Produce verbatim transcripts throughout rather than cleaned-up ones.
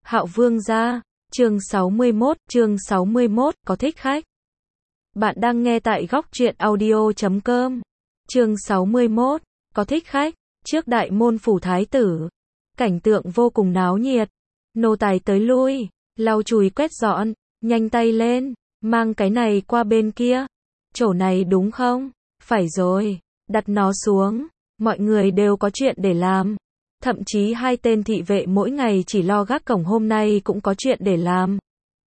Hạo Vương gia, chương sáu mươi mốt, chương sáu mươi mốt, có thích khách. Bạn đang nghe tại góc truyện audio chấm com. Chương sáu mươi mốt, có thích khách. Trước đại môn phủ thái tử, cảnh tượng vô cùng náo nhiệt. Nô tài tới lui, lau chùi quét dọn, nhanh tay lên, mang cái này qua bên kia. Chỗ này đúng không? Phải rồi, đặt nó xuống. Mọi người đều có chuyện để làm. Thậm chí hai tên thị vệ mỗi ngày chỉ lo gác cổng hôm nay cũng có chuyện để làm.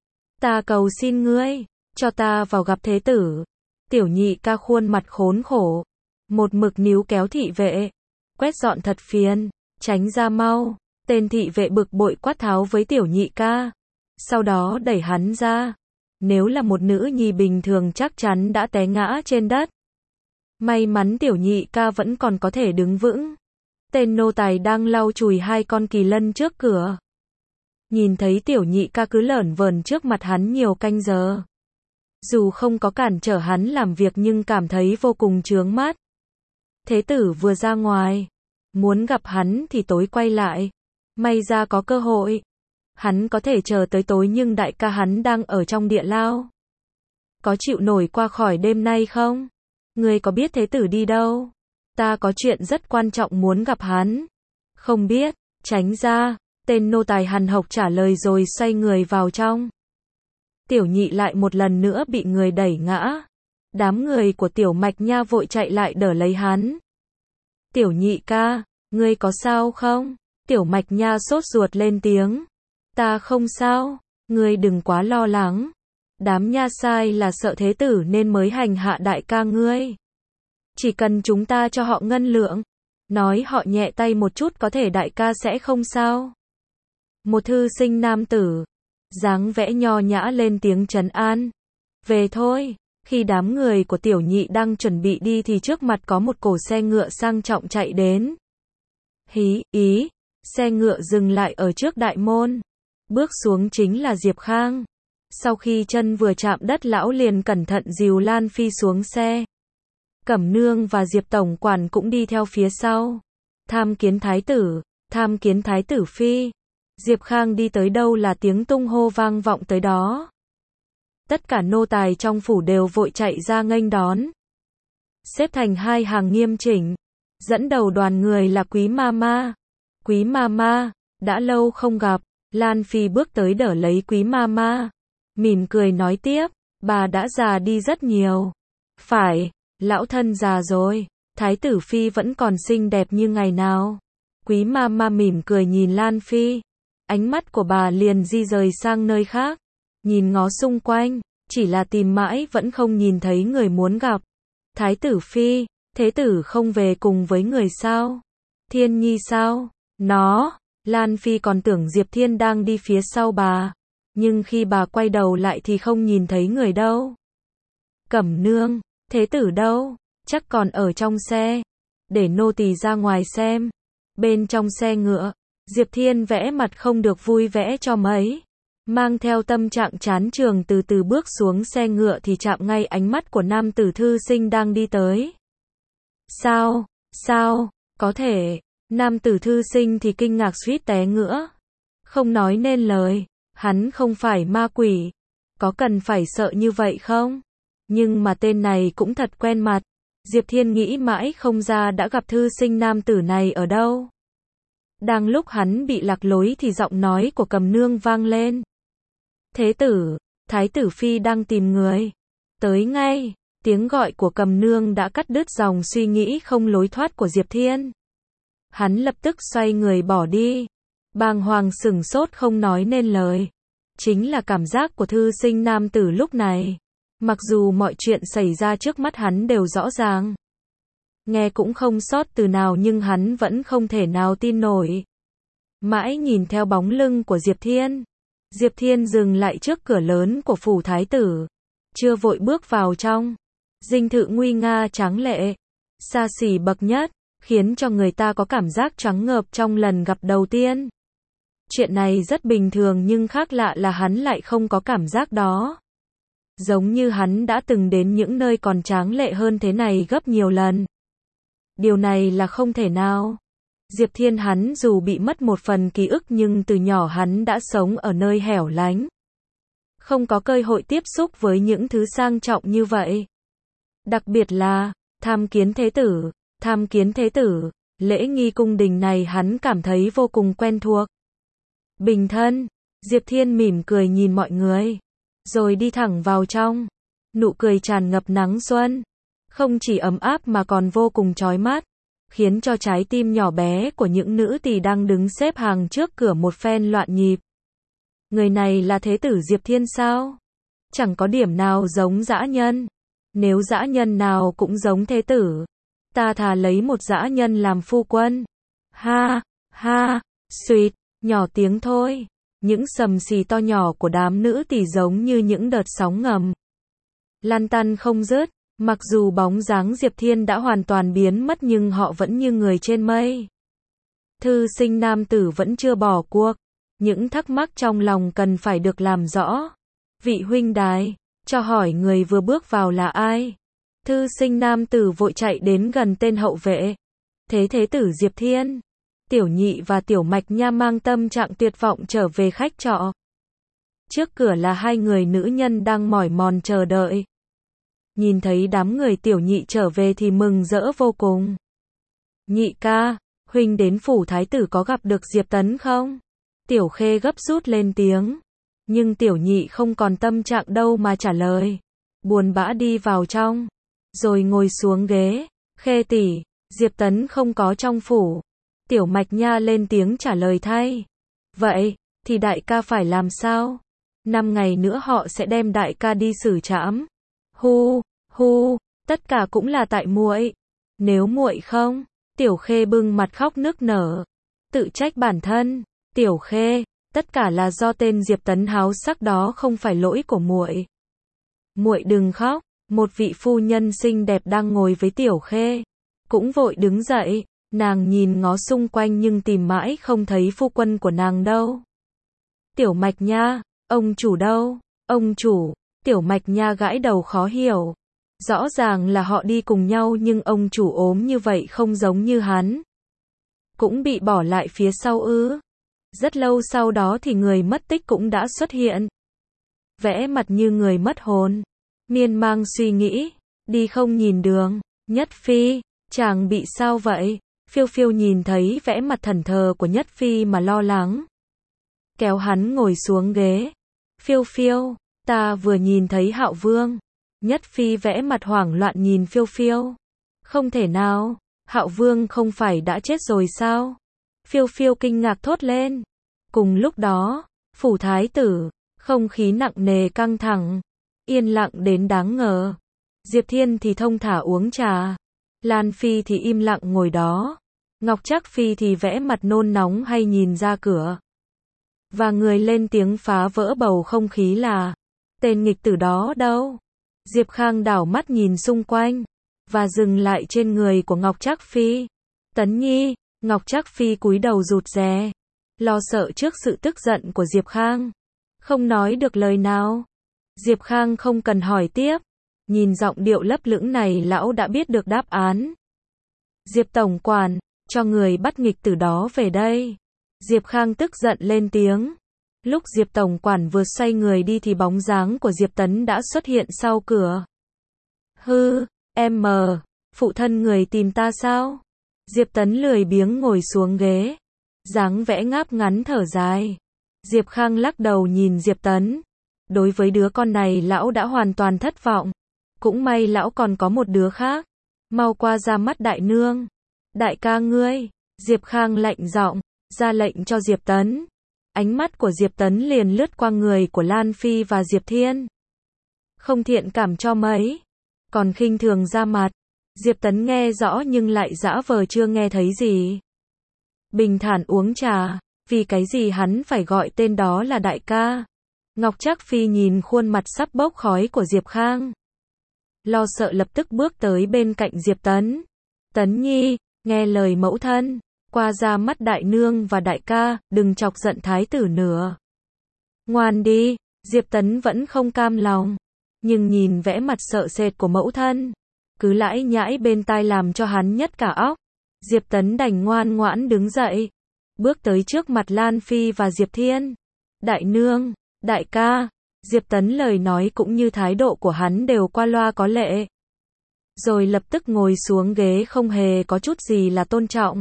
Ta cầu xin ngươi, cho ta vào gặp thế tử. Tiểu nhị ca khuôn mặt khốn khổ, một mực níu kéo thị vệ. Quét dọn thật phiền, tránh ra mau. Tên thị vệ bực bội quát tháo với tiểu nhị ca. Sau đó đẩy hắn ra. Nếu là một nữ nhi bình thường chắc chắn đã té ngã trên đất. May mắn tiểu nhị ca vẫn còn có thể đứng vững. Tên nô tài đang lau chùi hai con kỳ lân trước cửa. Nhìn thấy tiểu nhị ca cứ lởn vởn trước mặt hắn nhiều canh giờ. Dù không có cản trở hắn làm việc nhưng cảm thấy vô cùng chướng mắt. Thế tử vừa ra ngoài, muốn gặp hắn thì tối quay lại. May ra có cơ hội. Hắn có thể chờ tới tối nhưng đại ca hắn đang ở trong địa lao. Có chịu nổi qua khỏi đêm nay không? Ngươi có biết thế tử đi đâu? Ta có chuyện rất quan trọng muốn gặp hắn. Không biết, tránh ra. Tên nô tài hằn học trả lời rồi xoay người vào trong. Tiểu nhị lại một lần nữa bị người đẩy ngã. Đám người của tiểu mạch nha vội chạy lại đỡ lấy hắn. Tiểu nhị ca, ngươi có sao không? Tiểu mạch nha sốt ruột lên tiếng. Ta không sao, ngươi đừng quá lo lắng. Đám nha sai là sợ thế tử nên mới hành hạ đại ca ngươi. Chỉ cần chúng ta cho họ ngân lượng, nói họ nhẹ tay một chút có thể đại ca sẽ không sao. Một thư sinh nam tử, dáng vẻ nho nhã lên tiếng trấn an. Về thôi. Khi đám người của tiểu nhị đang chuẩn bị đi thì trước mặt có một cổ xe ngựa sang trọng chạy đến. Hí, ý, xe ngựa dừng lại ở trước đại môn. Bước xuống chính là Diệp Khang. Sau khi chân vừa chạm đất lão liền cẩn thận dìu Lan Phi xuống xe. Cẩm Nương và Diệp Tổng Quản cũng đi theo phía sau. Tham kiến thái tử, tham kiến thái tử phi. Diệp Khang đi tới đâu là tiếng tung hô vang vọng tới đó. Tất cả nô tài trong phủ đều vội chạy ra nghênh đón. Xếp thành hai hàng nghiêm chỉnh. Dẫn đầu đoàn người là Quý Mama. Quý Mama, đã lâu không gặp. Lan Phi bước tới đỡ lấy Quý Mama. Mỉm cười nói tiếp, bà đã già đi rất nhiều. Phải, lão thân già rồi. Thái tử phi vẫn còn xinh đẹp như ngày nào. Quý Mama mỉm cười nhìn Lan Phi. Ánh mắt của bà liền di rời sang nơi khác. Nhìn ngó xung quanh, chỉ là tìm mãi vẫn không nhìn thấy người muốn gặp. Thái tử phi, thế tử không về cùng với người sao? Thiên Nhi sao? Nó, Lan Phi còn tưởng Diệp Thiên đang đi phía sau bà. Nhưng khi bà quay đầu lại thì không nhìn thấy người đâu. Cẩm Nương, thế tử đâu? Chắc còn ở trong xe. Để nô tỳ ra ngoài xem. Bên trong xe ngựa, Diệp Thiên vẽ mặt không được vui vẻ cho mấy. Mang theo tâm trạng chán trường từ từ bước xuống xe ngựa thì chạm ngay ánh mắt của nam tử thư sinh đang đi tới. Sao? Sao? Có thể. Nam tử thư sinh thì kinh ngạc suýt té ngựa. Không nói nên lời. Hắn không phải ma quỷ. Có cần phải sợ như vậy không? Nhưng mà tên này cũng thật quen mặt. Diệp Thiên nghĩ mãi không ra đã gặp thư sinh nam tử này ở đâu. Đang lúc hắn bị lạc lối thì giọng nói của Cẩm Nương vang lên. Thế tử, thái tử phi đang tìm người. Tới ngay. Tiếng gọi của Cẩm Nương đã cắt đứt dòng suy nghĩ không lối thoát của Diệp Thiên. Hắn lập tức xoay người bỏ đi. Bàng hoàng sửng sốt không nói nên lời. Chính là cảm giác của thư sinh nam tử lúc này. Mặc dù mọi chuyện xảy ra trước mắt hắn đều rõ ràng. Nghe cũng không sót từ nào nhưng hắn vẫn không thể nào tin nổi. Mãi nhìn theo bóng lưng của Diệp Thiên. Diệp Thiên dừng lại trước cửa lớn của phủ thái tử. Chưa vội bước vào trong. Dinh thự nguy nga tráng lệ. Xa xỉ bậc nhất. Khiến cho người ta có cảm giác choáng ngợp trong lần gặp đầu tiên. Chuyện này rất bình thường nhưng khác lạ là hắn lại không có cảm giác đó. Giống như hắn đã từng đến những nơi còn tráng lệ hơn thế này gấp nhiều lần. Điều này là không thể nào. Diệp Thiên hắn dù bị mất một phần ký ức nhưng từ nhỏ hắn đã sống ở nơi hẻo lánh. Không có cơ hội tiếp xúc với những thứ sang trọng như vậy. Đặc biệt là, tham kiến thế tử, tham kiến thế tử, lễ nghi cung đình này hắn cảm thấy vô cùng quen thuộc. Bình thân, Diệp Thiên mỉm cười nhìn mọi người, rồi đi thẳng vào trong. Nụ cười tràn ngập nắng xuân, không chỉ ấm áp mà còn vô cùng chói mắt, khiến cho trái tim nhỏ bé của những nữ tỳ đang đứng xếp hàng trước cửa một phen loạn nhịp. Người này là thế tử Diệp Thiên sao? Chẳng có điểm nào giống dã nhân. Nếu dã nhân nào cũng giống thế tử, ta thà lấy một dã nhân làm phu quân. Ha, ha, suýt, nhỏ tiếng thôi. Những sầm xì to nhỏ của đám nữ tỳ giống như những đợt sóng ngầm. Lan tăn không dứt, mặc dù bóng dáng Diệp Thiên đã hoàn toàn biến mất nhưng họ vẫn như người trên mây. Thư sinh nam tử vẫn chưa bỏ cuộc. Những thắc mắc trong lòng cần phải được làm rõ. Vị huynh đài, cho hỏi người vừa bước vào là ai? Thư sinh nam tử vội chạy đến gần tên hậu vệ. Thế thế tử Diệp Thiên. Tiểu nhị và tiểu mạch nha mang tâm trạng tuyệt vọng trở về khách trọ. Trước cửa là hai người nữ nhân đang mỏi mòn chờ đợi. Nhìn thấy đám người tiểu nhị trở về thì mừng rỡ vô cùng. Nhị ca, huynh đến phủ thái tử có gặp được Diệp Tấn không? Tiểu Khê gấp rút lên tiếng. Nhưng tiểu nhị không còn tâm trạng đâu mà trả lời. Buồn bã đi vào trong. Rồi ngồi xuống ghế. Khê tỷ, Diệp Tấn không có trong phủ. Tiểu Mạch Nha lên tiếng trả lời thay. Vậy, thì đại ca phải làm sao? Năm ngày nữa họ sẽ đem đại ca đi xử trảm. Hu, hu, tất cả cũng là tại muội. Nếu muội không, Tiểu Khê bưng mặt khóc nức nở. Tự trách bản thân. Tiểu Khê, tất cả là do tên Diệp Tấn háo sắc đó không phải lỗi của muội. Muội đừng khóc. Một vị phu nhân xinh đẹp đang ngồi với Tiểu Khê, cũng vội đứng dậy. Nàng nhìn ngó xung quanh nhưng tìm mãi không thấy phu quân của nàng đâu. Tiểu Mạch Nha, ông chủ đâu? Ông chủ, Tiểu Mạch Nha gãi đầu khó hiểu. Rõ ràng là họ đi cùng nhau nhưng ông chủ ốm như vậy không giống như hắn. Cũng bị bỏ lại phía sau ư? Rất lâu sau đó thì người mất tích cũng đã xuất hiện. Vẽ mặt như người mất hồn. Miên mang suy nghĩ, đi không nhìn đường. Nhất Phi, chàng bị sao vậy? Phiêu Phiêu nhìn thấy vẽ mặt thẫn thờ của Nhất Phi mà lo lắng. Kéo hắn ngồi xuống ghế. Phiêu Phiêu, ta vừa nhìn thấy Hạo Vương. Nhất Phi vẽ mặt hoảng loạn nhìn Phiêu Phiêu. Không thể nào, Hạo Vương không phải đã chết rồi sao? Phiêu Phiêu kinh ngạc thốt lên. Cùng lúc đó, phủ thái tử, không khí nặng nề căng thẳng, yên lặng đến đáng ngờ. Diệp Thiên thì thông thả uống trà. Lan Phi thì im lặng ngồi đó. Ngọc Trác Phi thì vẽ mặt nôn nóng hay nhìn ra cửa. Và người lên tiếng phá vỡ bầu không khí là: tên nghịch tử đó đâu? Diệp Khang đảo mắt nhìn xung quanh, và dừng lại trên người của Ngọc Trác Phi. Tấn Nhi, Ngọc Trác Phi cúi đầu rụt rè, lo sợ trước sự tức giận của Diệp Khang. Không nói được lời nào. Diệp Khang không cần hỏi tiếp. Nhìn giọng điệu lấp lửng này lão đã biết được đáp án. Diệp tổng quản, cho người bắt nghịch tử đó về đây. Diệp Khang tức giận lên tiếng. Lúc Diệp tổng quản vừa xoay người đi thì bóng dáng của Diệp Tấn đã xuất hiện sau cửa. Hư, em mờ, phụ thân người tìm ta sao? Diệp Tấn lười biếng ngồi xuống ghế. Dáng vẽ ngáp ngắn thở dài. Diệp Khang lắc đầu nhìn Diệp Tấn. Đối với đứa con này lão đã hoàn toàn thất vọng. Cũng may lão còn có một đứa khác. Mau qua ra mắt đại nương. Đại ca ngươi. Diệp Khang lạnh giọng, ra lệnh cho Diệp Tấn. Ánh mắt của Diệp Tấn liền lướt qua người của Lan Phi và Diệp Thiên. Không thiện cảm cho mấy. Còn khinh thường ra mặt. Diệp Tấn nghe rõ nhưng lại giả vờ chưa nghe thấy gì. Bình thản uống trà. Vì cái gì hắn phải gọi tên đó là đại ca? Ngọc Trác Phi nhìn khuôn mặt sắp bốc khói của Diệp Khang. Lo sợ lập tức bước tới bên cạnh Diệp Tấn. Tấn Nhi, nghe lời mẫu thân. Qua ra mắt đại nương và đại ca, đừng chọc giận thái tử nữa. Ngoan đi, Diệp Tấn vẫn không cam lòng. Nhưng nhìn vẽ mặt sợ sệt của mẫu thân, cứ lãi nhãi bên tai làm cho hắn nhất cả óc. Diệp Tấn đành ngoan ngoãn đứng dậy, bước tới trước mặt Lan Phi và Diệp Thiên. Đại nương, đại ca, Diệp Tấn lời nói cũng như thái độ của hắn đều qua loa có lệ. Rồi lập tức ngồi xuống ghế không hề có chút gì là tôn trọng.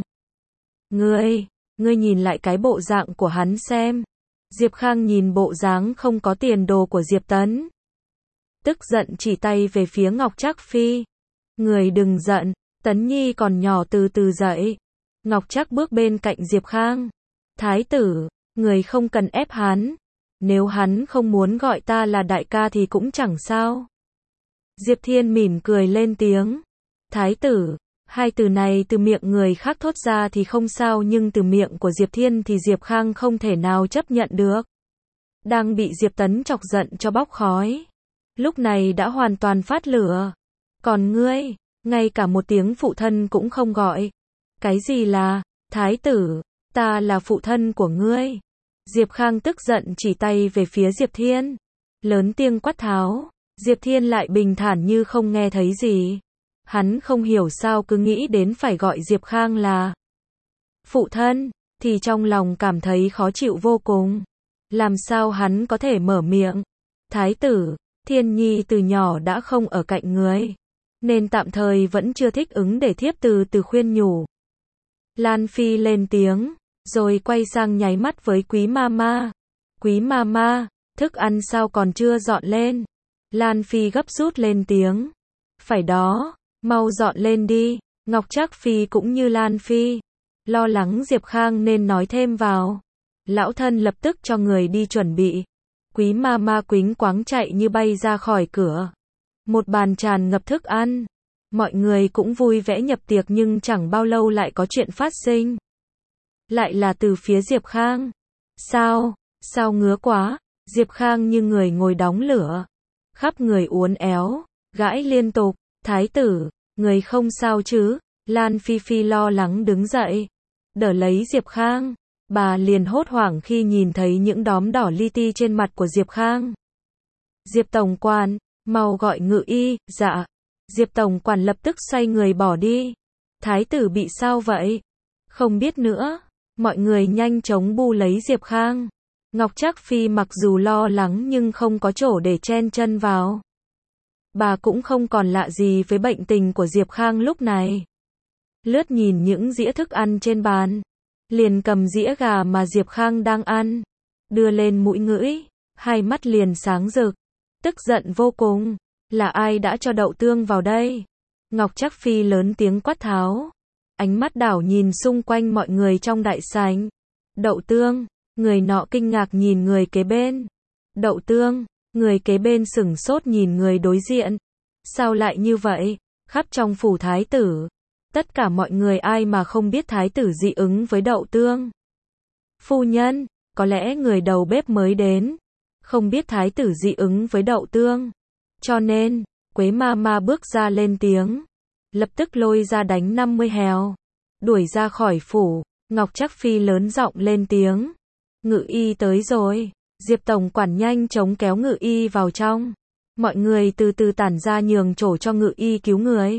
Ngươi, ngươi nhìn lại cái bộ dạng của hắn xem. Diệp Khang nhìn bộ dáng không có tiền đồ của Diệp Tấn. Tức giận chỉ tay về phía Ngọc Trác Phi. Người đừng giận, Tấn Nhi còn nhỏ từ từ dậy. Ngọc Trác bước bên cạnh Diệp Khang. Thái tử, người không cần ép hắn. Nếu hắn không muốn gọi ta là đại ca thì cũng chẳng sao. Diệp Thiên mỉm cười lên tiếng. Thái tử, hai từ này từ miệng người khác thốt ra thì không sao, nhưng từ miệng của Diệp Thiên thì Diệp Khang không thể nào chấp nhận được. Đang bị Diệp Tấn chọc giận cho bốc khói. Lúc này đã hoàn toàn phát lửa. Còn ngươi, ngay cả một tiếng phụ thân cũng không gọi. Cái gì là, thái tử, ta là phụ thân của ngươi. Diệp Khang tức giận chỉ tay về phía Diệp Thiên. Lớn tiếng quát tháo. Diệp Thiên lại bình thản như không nghe thấy gì. Hắn không hiểu sao cứ nghĩ đến phải gọi Diệp Khang là phụ thân, thì trong lòng cảm thấy khó chịu vô cùng. Làm sao hắn có thể mở miệng? Thái tử, Thiên Nhi từ nhỏ đã không ở cạnh người, nên tạm thời vẫn chưa thích ứng để thiếp từ từ khuyên nhủ. Lan Phi lên tiếng, rồi quay sang nháy mắt với Quý Mama. Quý Mama, thức ăn sao còn chưa dọn lên? Lan Phi gấp rút lên tiếng. Phải đó, mau dọn lên đi. Ngọc Trác Phi cũng như Lan Phi lo lắng Diệp Khang nên nói thêm vào. Lão thân lập tức cho người đi chuẩn bị. Quý Mama quính quáng chạy như bay ra khỏi cửa. Một bàn tràn ngập thức ăn. Mọi người cũng vui vẻ nhập tiệc, nhưng chẳng bao lâu lại có chuyện phát sinh. Lại là từ phía Diệp Khang. Sao, sao ngứa quá? Diệp Khang như người ngồi đóng lửa. Khắp người uốn éo, gãi liên tục. Thái tử, người không sao chứ? Lan Phi Phi lo lắng đứng dậy, đỡ lấy Diệp Khang. Bà liền hốt hoảng khi nhìn thấy những đốm đỏ li ti trên mặt của Diệp Khang. Diệp tổng quản, mau gọi ngự y. Dạ. Diệp tổng quản lập tức xoay người bỏ đi. Thái tử bị sao vậy? Không biết nữa. Mọi người nhanh chóng bu lấy Diệp Khang. Ngọc Trác Phi mặc dù lo lắng nhưng không có chỗ để chen chân vào. Bà cũng không còn lạ gì với bệnh tình của Diệp Khang lúc này. Lướt nhìn những dĩa thức ăn trên bàn, liền cầm dĩa gà mà Diệp Khang đang ăn, đưa lên mũi ngửi, hai mắt liền sáng rực, tức giận vô cùng. Là ai đã cho đậu tương vào đây? Ngọc Trác Phi lớn tiếng quát tháo, ánh mắt đảo nhìn xung quanh mọi người trong đại sảnh. Đậu tương? Người nọ kinh ngạc nhìn người kế bên. Đậu tương? Người kế bên sửng sốt nhìn người đối diện. Sao lại như vậy? Khắp trong phủ thái tử, tất cả mọi người ai mà không biết thái tử dị ứng với đậu tương. Phu nhân, có lẽ người đầu bếp mới đến, không biết thái tử dị ứng với đậu tương. Cho nên, Quế Mama bước ra lên tiếng, lập tức lôi ra đánh năm mươi hèo, đuổi ra khỏi phủ. Ngọc Trác Phi lớn giọng lên tiếng. Ngự y tới rồi. Diệp tổng quản nhanh chóng kéo ngự y vào trong. Mọi người từ từ tản ra nhường chỗ cho ngự y cứu người.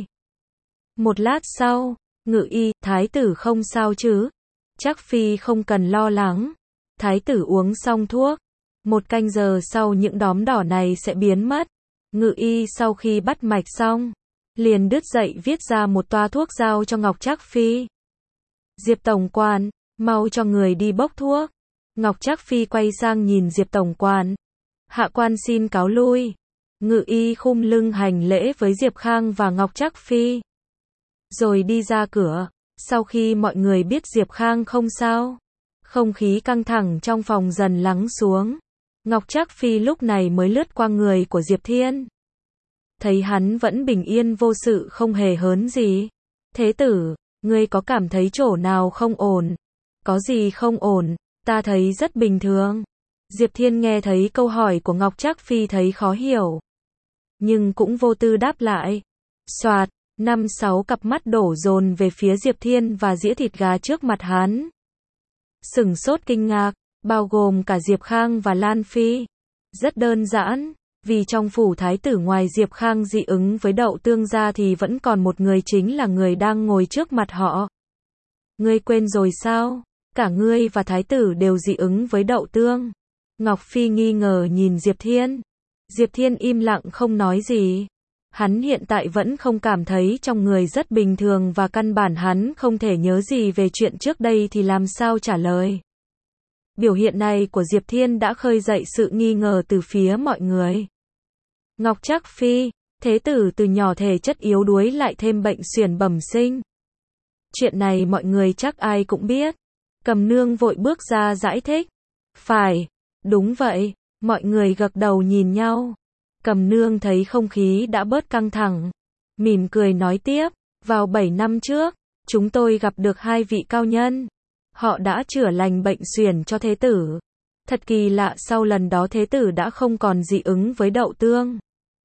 Một lát sau, ngự y, thái tử không sao chứ? Trác Phi không cần lo lắng. Thái tử uống xong thuốc. Một canh giờ sau những đốm đỏ này sẽ biến mất. Ngự y sau khi bắt mạch xong, liền đứt dậy viết ra một toa thuốc giao cho Ngọc Trác Phi. Diệp tổng quản, mau cho người đi bốc thuốc. Ngọc Trác Phi quay sang nhìn Diệp tổng quản. Hạ quan xin cáo lui. Ngự y khum lưng hành lễ với Diệp Khang và Ngọc Trác Phi, rồi đi ra cửa. Sau khi mọi người biết Diệp Khang không sao, không khí căng thẳng trong phòng dần lắng xuống. Ngọc Trác Phi lúc này mới lướt qua người của Diệp Thiên. Thấy hắn vẫn bình yên vô sự, không hề hớn gì. Thế tử, ngươi có cảm thấy chỗ nào không ổn? Có gì không ổn? Ta thấy rất bình thường. Diệp Thiên nghe thấy câu hỏi của Ngọc Trác Phi thấy khó hiểu, nhưng cũng vô tư đáp lại. Soạt, năm sáu cặp mắt đổ dồn về phía Diệp Thiên và dĩa thịt gà trước mặt hắn. Sửng sốt kinh ngạc, bao gồm cả Diệp Khang và Lan Phi. Rất đơn giản, vì trong phủ thái tử ngoài Diệp Khang dị ứng với đậu tương ra thì vẫn còn một người, chính là người đang ngồi trước mặt họ. Ngươi quên rồi sao? Cả ngươi và thái tử đều dị ứng với đậu tương. Ngọc Phi nghi ngờ nhìn Diệp Thiên. Diệp Thiên im lặng không nói gì. Hắn hiện tại vẫn không cảm thấy trong người rất bình thường và căn bản hắn không thể nhớ gì về chuyện trước đây thì làm sao trả lời. Biểu hiện này của Diệp Thiên đã khơi dậy sự nghi ngờ từ phía mọi người. Ngọc Trác Phi, thế tử từ nhỏ thể chất yếu đuối lại thêm bệnh xuyển bẩm sinh. Chuyện này mọi người chắc ai cũng biết. Cầm Nương vội bước ra giải thích. Phải, đúng vậy, mọi người gật đầu nhìn nhau. Cầm Nương thấy không khí đã bớt căng thẳng, mỉm cười nói tiếp, vào bảy năm trước, chúng tôi gặp được hai vị cao nhân. Họ đã chữa lành bệnh xuyển cho thế tử. Thật kỳ lạ, sau lần đó thế tử đã không còn dị ứng với đậu tương.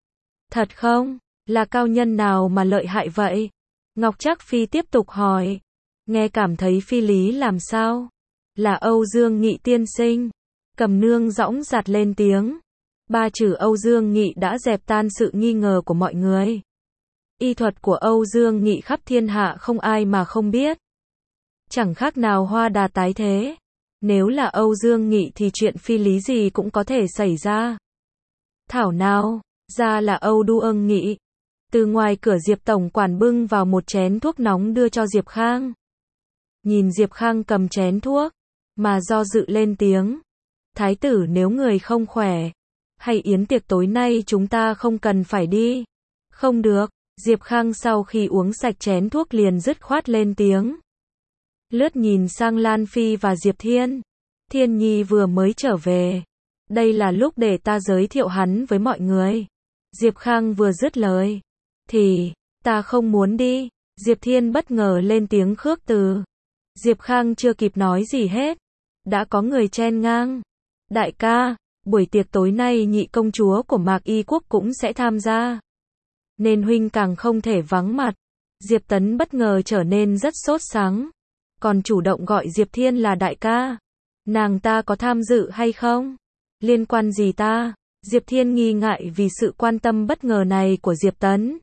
Thật không? Là cao nhân nào mà lợi hại vậy? Ngọc Trác Phi tiếp tục hỏi. Nghe cảm thấy phi lý làm sao? Là Âu Dương Nghị tiên sinh. Cầm Nương dõng dạc lên tiếng. Ba chữ Âu Dương Nghị đã dẹp tan sự nghi ngờ của mọi người. Y thuật của Âu Dương Nghị khắp thiên hạ không ai mà không biết. Chẳng khác nào hoa đà tái thế. Nếu là Âu Dương Nghị thì chuyện phi lý gì cũng có thể xảy ra. Thảo nào, ra là Âu Du Ưng Nghị. Từ ngoài cửa Diệp tổng quản bưng vào một chén thuốc nóng đưa cho Diệp Khang. Nhìn Diệp Khang cầm chén thuốc, mà do dự lên tiếng. Thái tử nếu người không khỏe, hay yến tiệc tối nay chúng ta không cần phải đi. Không được, Diệp Khang sau khi uống sạch chén thuốc liền dứt khoát lên tiếng. Lướt nhìn sang Lan Phi và Diệp Thiên. Thiên Nhi vừa mới trở về. Đây là lúc để ta giới thiệu hắn với mọi người. Diệp Khang vừa dứt lời. Thì, ta không muốn đi. Diệp Thiên bất ngờ lên tiếng khước từ. Diệp Khang chưa kịp nói gì hết. Đã có người chen ngang. Đại ca, buổi tiệc tối nay nhị công chúa của Mạc Y Quốc cũng sẽ tham gia. Nên huynh càng không thể vắng mặt. Diệp Tấn bất ngờ trở nên rất sốt sắng. Còn chủ động gọi Diệp Thiên là đại ca. Nàng ta có tham dự hay không? Liên quan gì ta? Diệp Thiên nghi ngại vì sự quan tâm bất ngờ này của Diệp Tấn.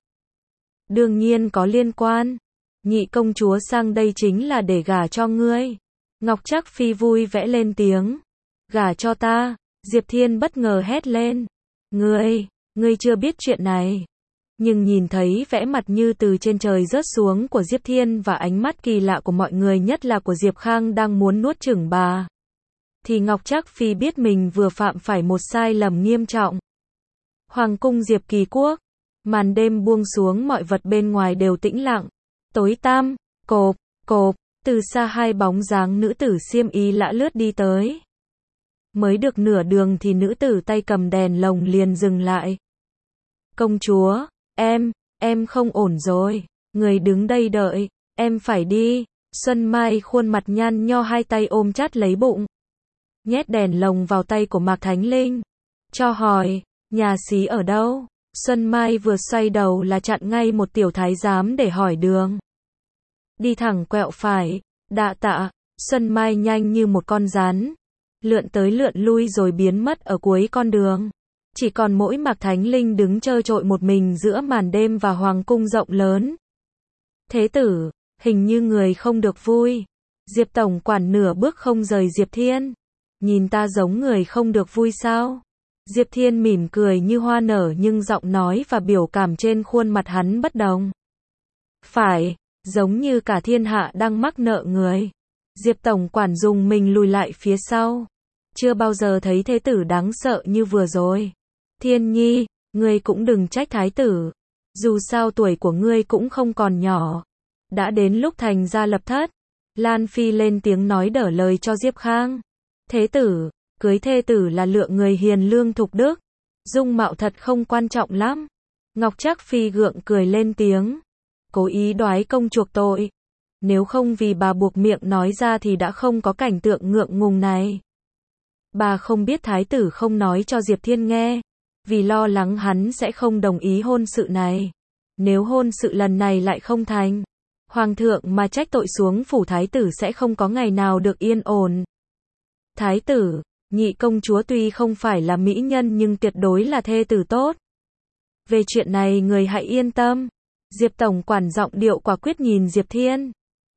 Đương nhiên có liên quan. Nhị công chúa sang đây chính là để gả cho ngươi. Ngọc Trác Phi vui vẽ lên tiếng. Gả cho ta. Diệp Thiên bất ngờ hét lên. Ngươi, ngươi chưa biết chuyện này. Nhưng nhìn thấy vẻ mặt như từ trên trời rớt xuống của Diệp Thiên và ánh mắt kỳ lạ của mọi người, nhất là của Diệp Khang đang muốn nuốt chửng bà, thì Ngọc Trác Phi biết mình vừa phạm phải một sai lầm nghiêm trọng. Hoàng cung Diệp Kỳ Quốc. Màn đêm buông xuống, mọi vật bên ngoài đều tĩnh lặng. Tối tăm, cộp, cộp, từ xa hai bóng dáng nữ tử xiêm y lạ lướt đi tới. Mới được nửa đường thì nữ tử tay cầm đèn lồng liền dừng lại. Công chúa, em, em không ổn rồi. Người đứng đây đợi, em phải đi. Xuân Mai khuôn mặt nhăn nho, hai tay ôm chặt lấy bụng. Nhét đèn lồng vào tay của Mạc Thánh Linh. Cho hỏi, nhà xí ở đâu? Xuân Mai vừa xoay đầu là chặn ngay một tiểu thái giám để hỏi đường. Đi thẳng quẹo phải. Đạ tạ. Xuân Mai nhanh như một con rắn. Lượn tới lượn lui rồi biến mất ở cuối con đường. Chỉ còn mỗi Mạc Thánh Linh đứng trơ trội một mình giữa màn đêm và hoàng cung rộng lớn. Thế tử, hình như người không được vui. Diệp tổng quản nửa bước không rời Diệp Thiên. Nhìn ta giống người không được vui sao? Diệp Thiên mỉm cười như hoa nở, nhưng giọng nói và biểu cảm trên khuôn mặt hắn bất đồng. Phải, giống như cả thiên hạ đang mắc nợ người. Diệp tổng quản dùng mình lùi lại phía sau. Chưa bao giờ thấy thế tử đáng sợ như vừa rồi. Thiên Nhi, ngươi cũng đừng trách thái tử. Dù sao tuổi của ngươi cũng không còn nhỏ. Đã đến lúc thành gia lập thất. Lan Phi lên tiếng nói đỡ lời cho Diệp Khang. Thế tử, cưới thê tử là lựa người hiền lương thục đức. Dung mạo thật không quan trọng lắm. Ngọc Trác Phi gượng cười lên tiếng. Cố ý đoái công chuộc tội. Nếu không vì bà buộc miệng nói ra thì đã không có cảnh tượng ngượng ngùng này. Bà không biết thái tử không nói cho Diệp Thiên nghe. Vì lo lắng hắn sẽ không đồng ý hôn sự này. Nếu hôn sự lần này lại không thành, hoàng thượng mà trách tội xuống phủ thái tử sẽ không có ngày nào được yên ổn. Thái tử, nhị công chúa tuy không phải là mỹ nhân nhưng tuyệt đối là thê tử tốt. Về chuyện này người hãy yên tâm. Diệp tổng quản giọng điệu quả quyết nhìn Diệp Thiên.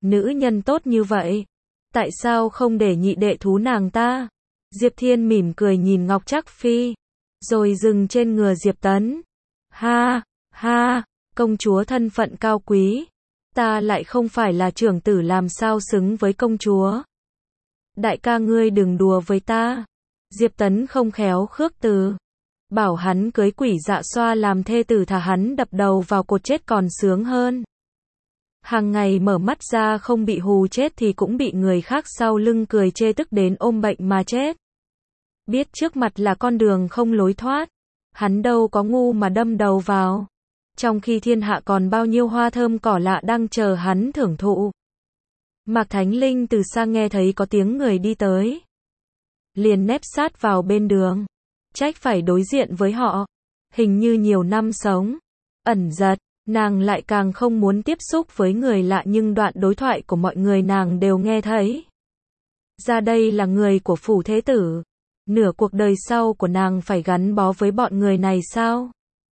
Nữ nhân tốt như vậy, tại sao không để nhị đệ thú nàng ta? Diệp Thiên mỉm cười nhìn Ngọc Trác Phi, rồi dừng trên ngừa Diệp Tấn. Ha, ha, công chúa thân phận cao quý, ta lại không phải là trưởng tử làm sao xứng với công chúa. Đại ca ngươi đừng đùa với ta. Diệp Tấn không khéo khước từ, bảo hắn cưới Quỷ Dạ Xoa làm thê tử thà hắn đập đầu vào cột chết còn sướng hơn. Hàng ngày mở mắt ra không bị hù chết thì cũng bị người khác sau lưng cười chê tức đến ôm bệnh mà chết. Biết trước mặt là con đường không lối thoát, hắn đâu có ngu mà đâm đầu vào. Trong khi thiên hạ còn bao nhiêu hoa thơm cỏ lạ đang chờ hắn thưởng thụ. Mạc Thánh Linh từ xa nghe thấy có tiếng người đi tới, liền nép sát vào bên đường, trách phải đối diện với họ. Hình như nhiều năm sống ẩn giật, nàng lại càng không muốn tiếp xúc với người lạ, nhưng đoạn đối thoại của mọi người nàng đều nghe thấy. Ra đây là người của phủ thế tử, nửa cuộc đời sau của nàng phải gắn bó với bọn người này sao?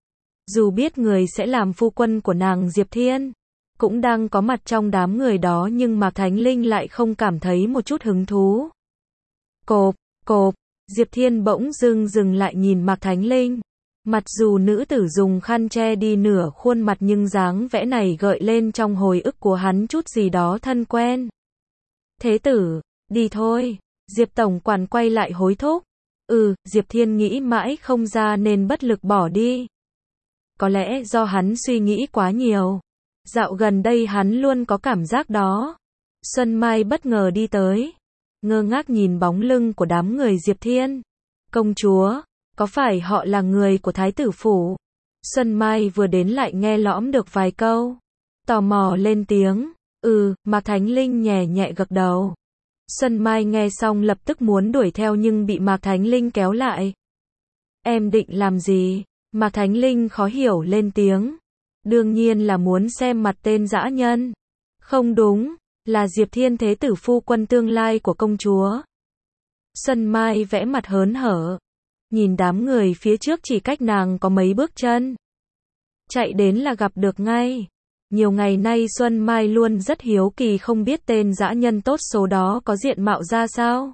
Dù biết người sẽ làm phu quân của nàng Diệp Thiên cũng đang có mặt trong đám người đó, nhưng Mạc Thánh Linh lại không cảm thấy một chút hứng thú. Cộp, cộp, Diệp Thiên bỗng dưng dừng lại nhìn Mạc Thánh Linh. Mặc dù nữ tử dùng khăn che đi nửa khuôn mặt nhưng dáng vẻ này gợi lên trong hồi ức của hắn chút gì đó thân quen. Thế tử, đi thôi. Diệp tổng quản quay lại hối thúc. Ừ, Diệp Thiên nghĩ mãi không ra nên bất lực bỏ đi. Có lẽ do hắn suy nghĩ quá nhiều. Dạo gần đây hắn luôn có cảm giác đó. Xuân Mai bất ngờ đi tới, ngơ ngác nhìn bóng lưng của đám người Diệp Thiên. Công chúa, có phải họ là người của thái tử phủ? Xuân Mai vừa đến lại nghe lõm được vài câu, tò mò lên tiếng. Ừ, Mạc Thánh Linh nhẹ nhẹ gật đầu. Xuân Mai nghe xong lập tức muốn đuổi theo nhưng bị Mạc Thánh Linh kéo lại. Em định làm gì? Mạc Thánh Linh khó hiểu lên tiếng. Đương nhiên là muốn xem mặt tên dã nhân. Không đúng, là Diệp Thiên thế tử phu quân tương lai của công chúa. Xuân Mai vẽ mặt hớn hở, nhìn đám người phía trước chỉ cách nàng có mấy bước chân. Chạy đến là gặp được ngay. Nhiều ngày nay Xuân Mai luôn rất hiếu kỳ không biết tên dã nhân tốt số đó có diện mạo ra sao.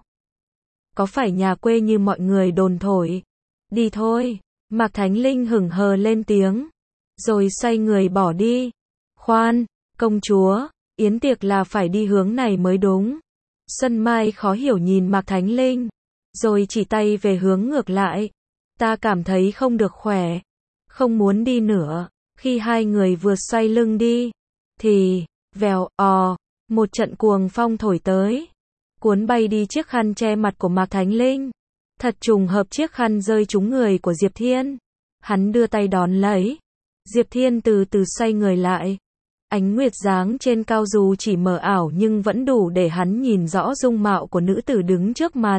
Có phải nhà quê như mọi người đồn thổi? Đi thôi, Mạc Thánh Linh hửng hờ lên tiếng, rồi xoay người bỏ đi. Khoan, công chúa, yến tiệc là phải đi hướng này mới đúng. Xuân Mai khó hiểu nhìn Mạc Thánh Linh, rồi chỉ tay về hướng ngược lại. Ta cảm thấy không được khỏe, không muốn đi nữa. Khi hai người vừa xoay lưng đi, thì, vèo, ò, một trận cuồng phong thổi tới, cuốn bay đi chiếc khăn che mặt của Mạc Thánh Linh. Thật trùng hợp chiếc khăn rơi trúng người của Diệp Thiên. Hắn đưa tay đón lấy. Diệp Thiên từ từ xoay người lại. Ánh nguyệt dáng trên cao dù chỉ mờ ảo nhưng vẫn đủ để hắn nhìn rõ dung mạo của nữ tử đứng trước mặt.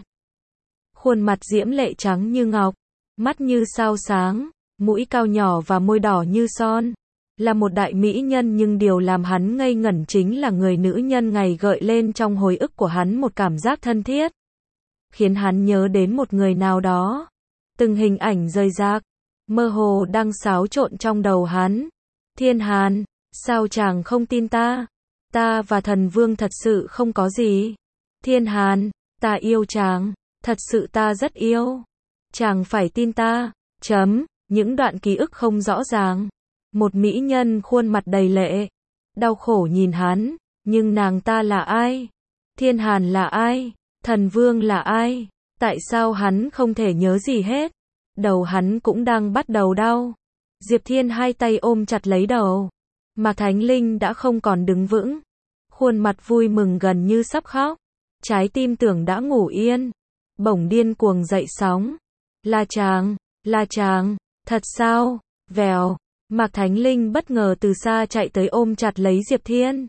Khuôn mặt diễm lệ trắng như ngọc, mắt như sao sáng, mũi cao nhỏ và môi đỏ như son. Là một đại mỹ nhân, nhưng điều làm hắn ngây ngẩn chính là người nữ nhân ngày gợi lên trong hồi ức của hắn một cảm giác thân thiết, khiến hắn nhớ đến một người nào đó. Từng hình ảnh rời rạc, mơ hồ đang xáo trộn trong đầu hắn. Thiên Hàn, sao chàng không tin ta? Ta và thần vương thật sự không có gì. Thiên Hàn, ta yêu chàng, thật sự ta rất yêu. Chàng phải tin ta. Chấm, những đoạn ký ức không rõ ràng. Một mỹ nhân khuôn mặt đầy lệ, đau khổ nhìn hắn, nhưng nàng ta là ai? Thiên Hàn là ai? Thần vương là ai? Tại sao hắn không thể nhớ gì hết? Đầu hắn cũng đang bắt đầu đau. Diệp Thiên hai tay ôm chặt lấy đầu. Mạc Thánh Linh đã không còn đứng vững. Khuôn mặt vui mừng gần như sắp khóc. Trái tim tưởng đã ngủ yên, bỗng điên cuồng dậy sóng. Là chàng, là chàng, thật sao? Vèo, Mạc Thánh Linh bất ngờ từ xa chạy tới ôm chặt lấy Diệp Thiên.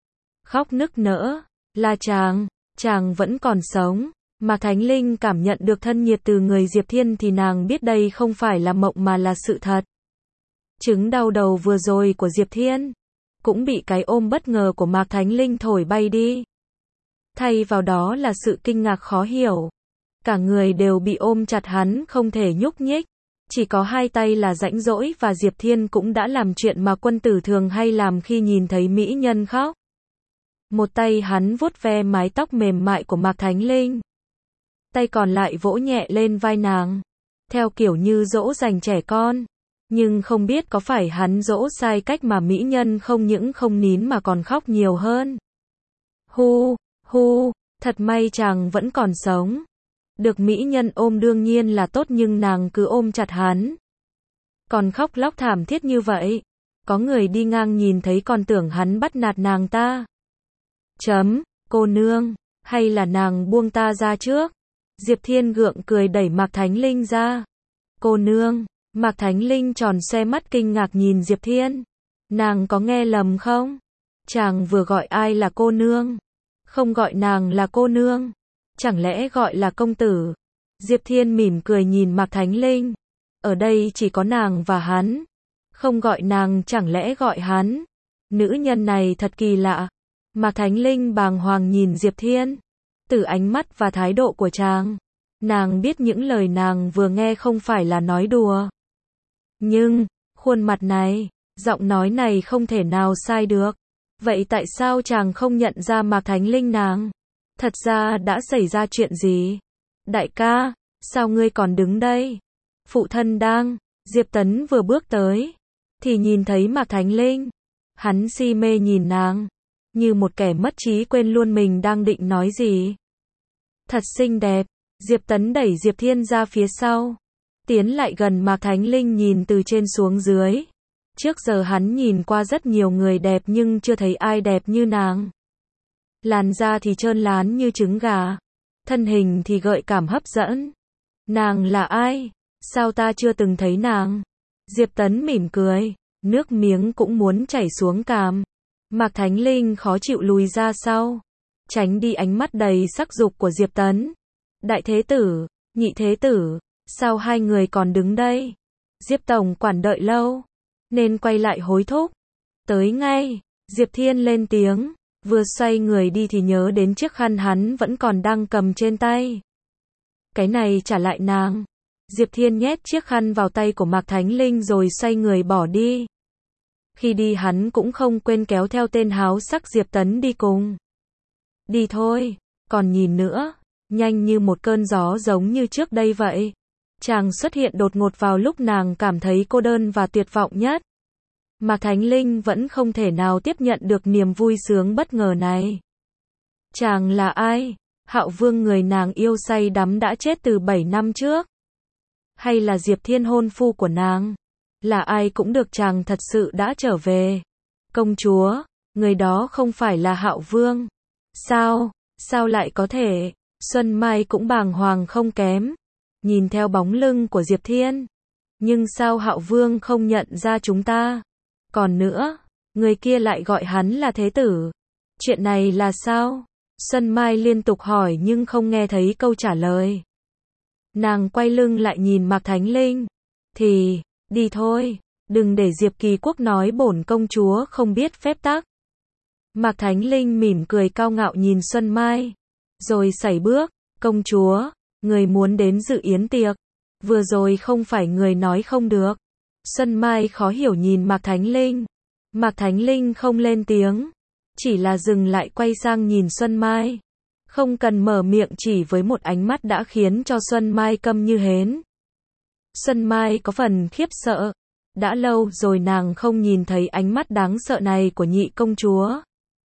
Khóc nức nở. Là chàng, chàng vẫn còn sống. Mạc Thánh Linh cảm nhận được thân nhiệt từ người Diệp Thiên thì nàng biết đây không phải là mộng mà là sự thật. Chứng đau đầu vừa rồi của Diệp Thiên cũng bị cái ôm bất ngờ của Mạc Thánh Linh thổi bay đi. Thay vào đó là sự kinh ngạc khó hiểu. Cả người đều bị ôm chặt, hắn không thể nhúc nhích. Chỉ có hai tay là rãnh rỗi, và Diệp Thiên cũng đã làm chuyện mà quân tử thường hay làm khi nhìn thấy mỹ nhân khóc. Một tay hắn vuốt ve mái tóc mềm mại của Mạc Thánh Linh. Tay còn lại vỗ nhẹ lên vai nàng. Theo kiểu như dỗ dành trẻ con. Nhưng không biết có phải hắn dỗ sai cách mà mỹ nhân không những không nín mà còn khóc nhiều hơn. Hu, hu, thật may chàng vẫn còn sống. Được mỹ nhân ôm đương nhiên là tốt nhưng nàng cứ ôm chặt hắn. Còn khóc lóc thảm thiết như vậy. Có người đi ngang nhìn thấy còn tưởng hắn bắt nạt nàng ta. Chấm, cô nương, hay là nàng buông ta ra trước. Diệp Thiên gượng cười đẩy Mạc Thánh Linh ra. Cô nương, Mạc Thánh Linh tròn xoe mắt kinh ngạc nhìn Diệp Thiên. Nàng có nghe lầm không? Chàng vừa gọi ai là cô nương? Không gọi nàng là cô nương. Chẳng lẽ gọi là công tử? Diệp Thiên mỉm cười nhìn Mạc Thánh Linh. Ở đây chỉ có nàng và hắn. Không gọi nàng chẳng lẽ gọi hắn? Nữ nhân này thật kỳ lạ. Mạc Thánh Linh bàng hoàng nhìn Diệp Thiên. Từ ánh mắt và thái độ của chàng, nàng biết những lời nàng vừa nghe không phải là nói đùa. Nhưng, khuôn mặt này, giọng nói này không thể nào sai được. Vậy tại sao chàng không nhận ra Mạc Thánh Linh nàng? Thật ra đã xảy ra chuyện gì? Đại ca, sao ngươi còn đứng đây? Phụ thân đang, Diệp Tấn vừa bước tới, thì nhìn thấy Mạc Thánh Linh. Hắn si mê nhìn nàng, như một kẻ mất trí quên luôn mình đang định nói gì. Thật xinh đẹp, Diệp Tấn đẩy Diệp Thiên ra phía sau. Tiến lại gần Mạc Thánh Linh nhìn từ trên xuống dưới. Trước giờ hắn nhìn qua rất nhiều người đẹp nhưng chưa thấy ai đẹp như nàng. Làn da thì trơn láng như trứng gà. Thân hình thì gợi cảm hấp dẫn. Nàng là ai? Sao ta chưa từng thấy nàng? Diệp Tấn mỉm cười, nước miếng cũng muốn chảy xuống cằm. Mạc Thánh Linh khó chịu lùi ra sau, tránh đi ánh mắt đầy sắc dục của Diệp Tấn. Đại thế tử, nhị thế tử, sao hai người còn đứng đây? Diệp tổng quản đợi lâu, nên quay lại hối thúc. Tới ngay, Diệp Thiên lên tiếng, vừa xoay người đi thì nhớ đến chiếc khăn hắn vẫn còn đang cầm trên tay. Cái này trả lại nàng. Diệp Thiên nhét chiếc khăn vào tay của Mạc Thánh Linh rồi xoay người bỏ đi. Khi đi hắn cũng không quên kéo theo tên háo sắc Diệp Tấn đi cùng. Đi thôi, còn nhìn nữa, nhanh như một cơn gió giống như trước đây vậy. Chàng xuất hiện đột ngột vào lúc nàng cảm thấy cô đơn và tuyệt vọng nhất. Mạc Thánh Linh vẫn không thể nào tiếp nhận được niềm vui sướng bất ngờ này. Chàng là ai? Hạo Vương người nàng yêu say đắm đã chết từ bảy năm trước? Hay là Diệp Thiên hôn phu của nàng? Là ai cũng được, chàng thật sự đã trở về. Công chúa, người đó không phải là Hạo Vương. Sao, sao lại có thể? Xuân Mai cũng bàng hoàng không kém. Nhìn theo bóng lưng của Diệp Thiên. Nhưng sao Hạo Vương không nhận ra chúng ta? Còn nữa, người kia lại gọi hắn là thế tử. Chuyện này là sao? Xuân Mai liên tục hỏi nhưng không nghe thấy câu trả lời. Nàng quay lưng lại nhìn Mạc Thánh Linh. Thì, đi thôi, đừng để Diệp Kỳ Quốc nói bổn công chúa không biết phép tắc. Mạc Thánh Linh mỉm cười cao ngạo nhìn Xuân Mai. Rồi sải bước, công chúa, người muốn đến dự yến tiệc. Vừa rồi không phải người nói không được. Xuân Mai khó hiểu nhìn Mạc Thánh Linh. Mạc Thánh Linh không lên tiếng. Chỉ là dừng lại quay sang nhìn Xuân Mai. Không cần mở miệng, chỉ với một ánh mắt đã khiến cho Xuân Mai câm như hến. Xuân Mai có phần khiếp sợ. Đã lâu rồi nàng không nhìn thấy ánh mắt đáng sợ này của nhị công chúa.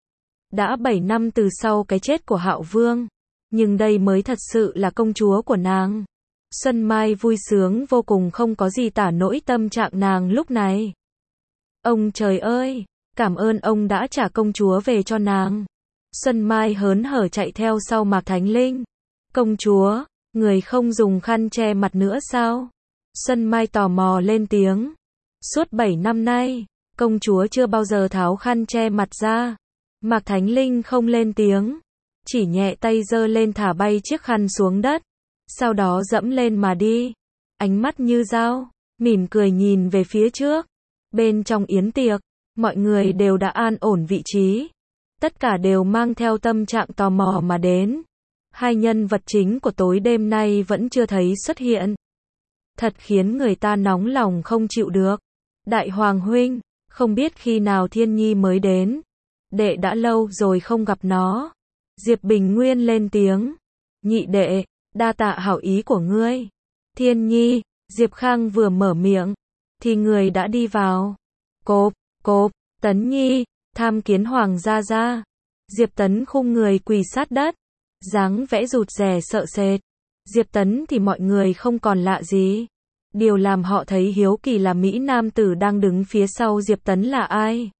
Đã bảy năm từ sau cái chết của Hạo Vương. Nhưng đây mới thật sự là công chúa của nàng. Xuân Mai vui sướng vô cùng, không có gì tả nổi tâm trạng nàng lúc này. Ông trời ơi, cảm ơn ông đã trả công chúa về cho nàng. Xuân Mai hớn hở chạy theo sau Mạc Thánh Linh. Công chúa, người không dùng khăn che mặt nữa sao? Xuân Mai tò mò lên tiếng. Suốt bảy năm nay, công chúa chưa bao giờ tháo khăn che mặt ra. Mạc Thánh Linh không lên tiếng, chỉ nhẹ tay giơ lên thả bay chiếc khăn xuống đất, sau đó dẫm lên mà đi. Ánh mắt như dao, mỉm cười nhìn về phía trước. Bên trong yến tiệc, mọi người đều đã an ổn vị trí. Tất cả đều mang theo tâm trạng tò mò mà đến. Hai nhân vật chính của tối đêm nay vẫn chưa thấy xuất hiện. Thật khiến người ta nóng lòng không chịu được. Đại Hoàng huynh, không biết khi nào Thiên Nhi mới đến. đệ đã lâu rồi không gặp nó. Diệp Bình Nguyên lên tiếng. Nhị đệ, đa tạ hảo ý của ngươi. Thiên Nhi, Diệp Khang vừa mở miệng, thì người đã đi vào. Cộp, cộp, Tấn Nhi, tham kiến Hoàng gia gia. Diệp Tấn khum người quỳ sát đất, dáng vẽ rụt rè sợ sệt. Diệp Tấn thì mọi người không còn lạ gì. Điều làm họ thấy hiếu kỳ là Mỹ nam tử đang đứng phía sau Diệp Tấn là ai.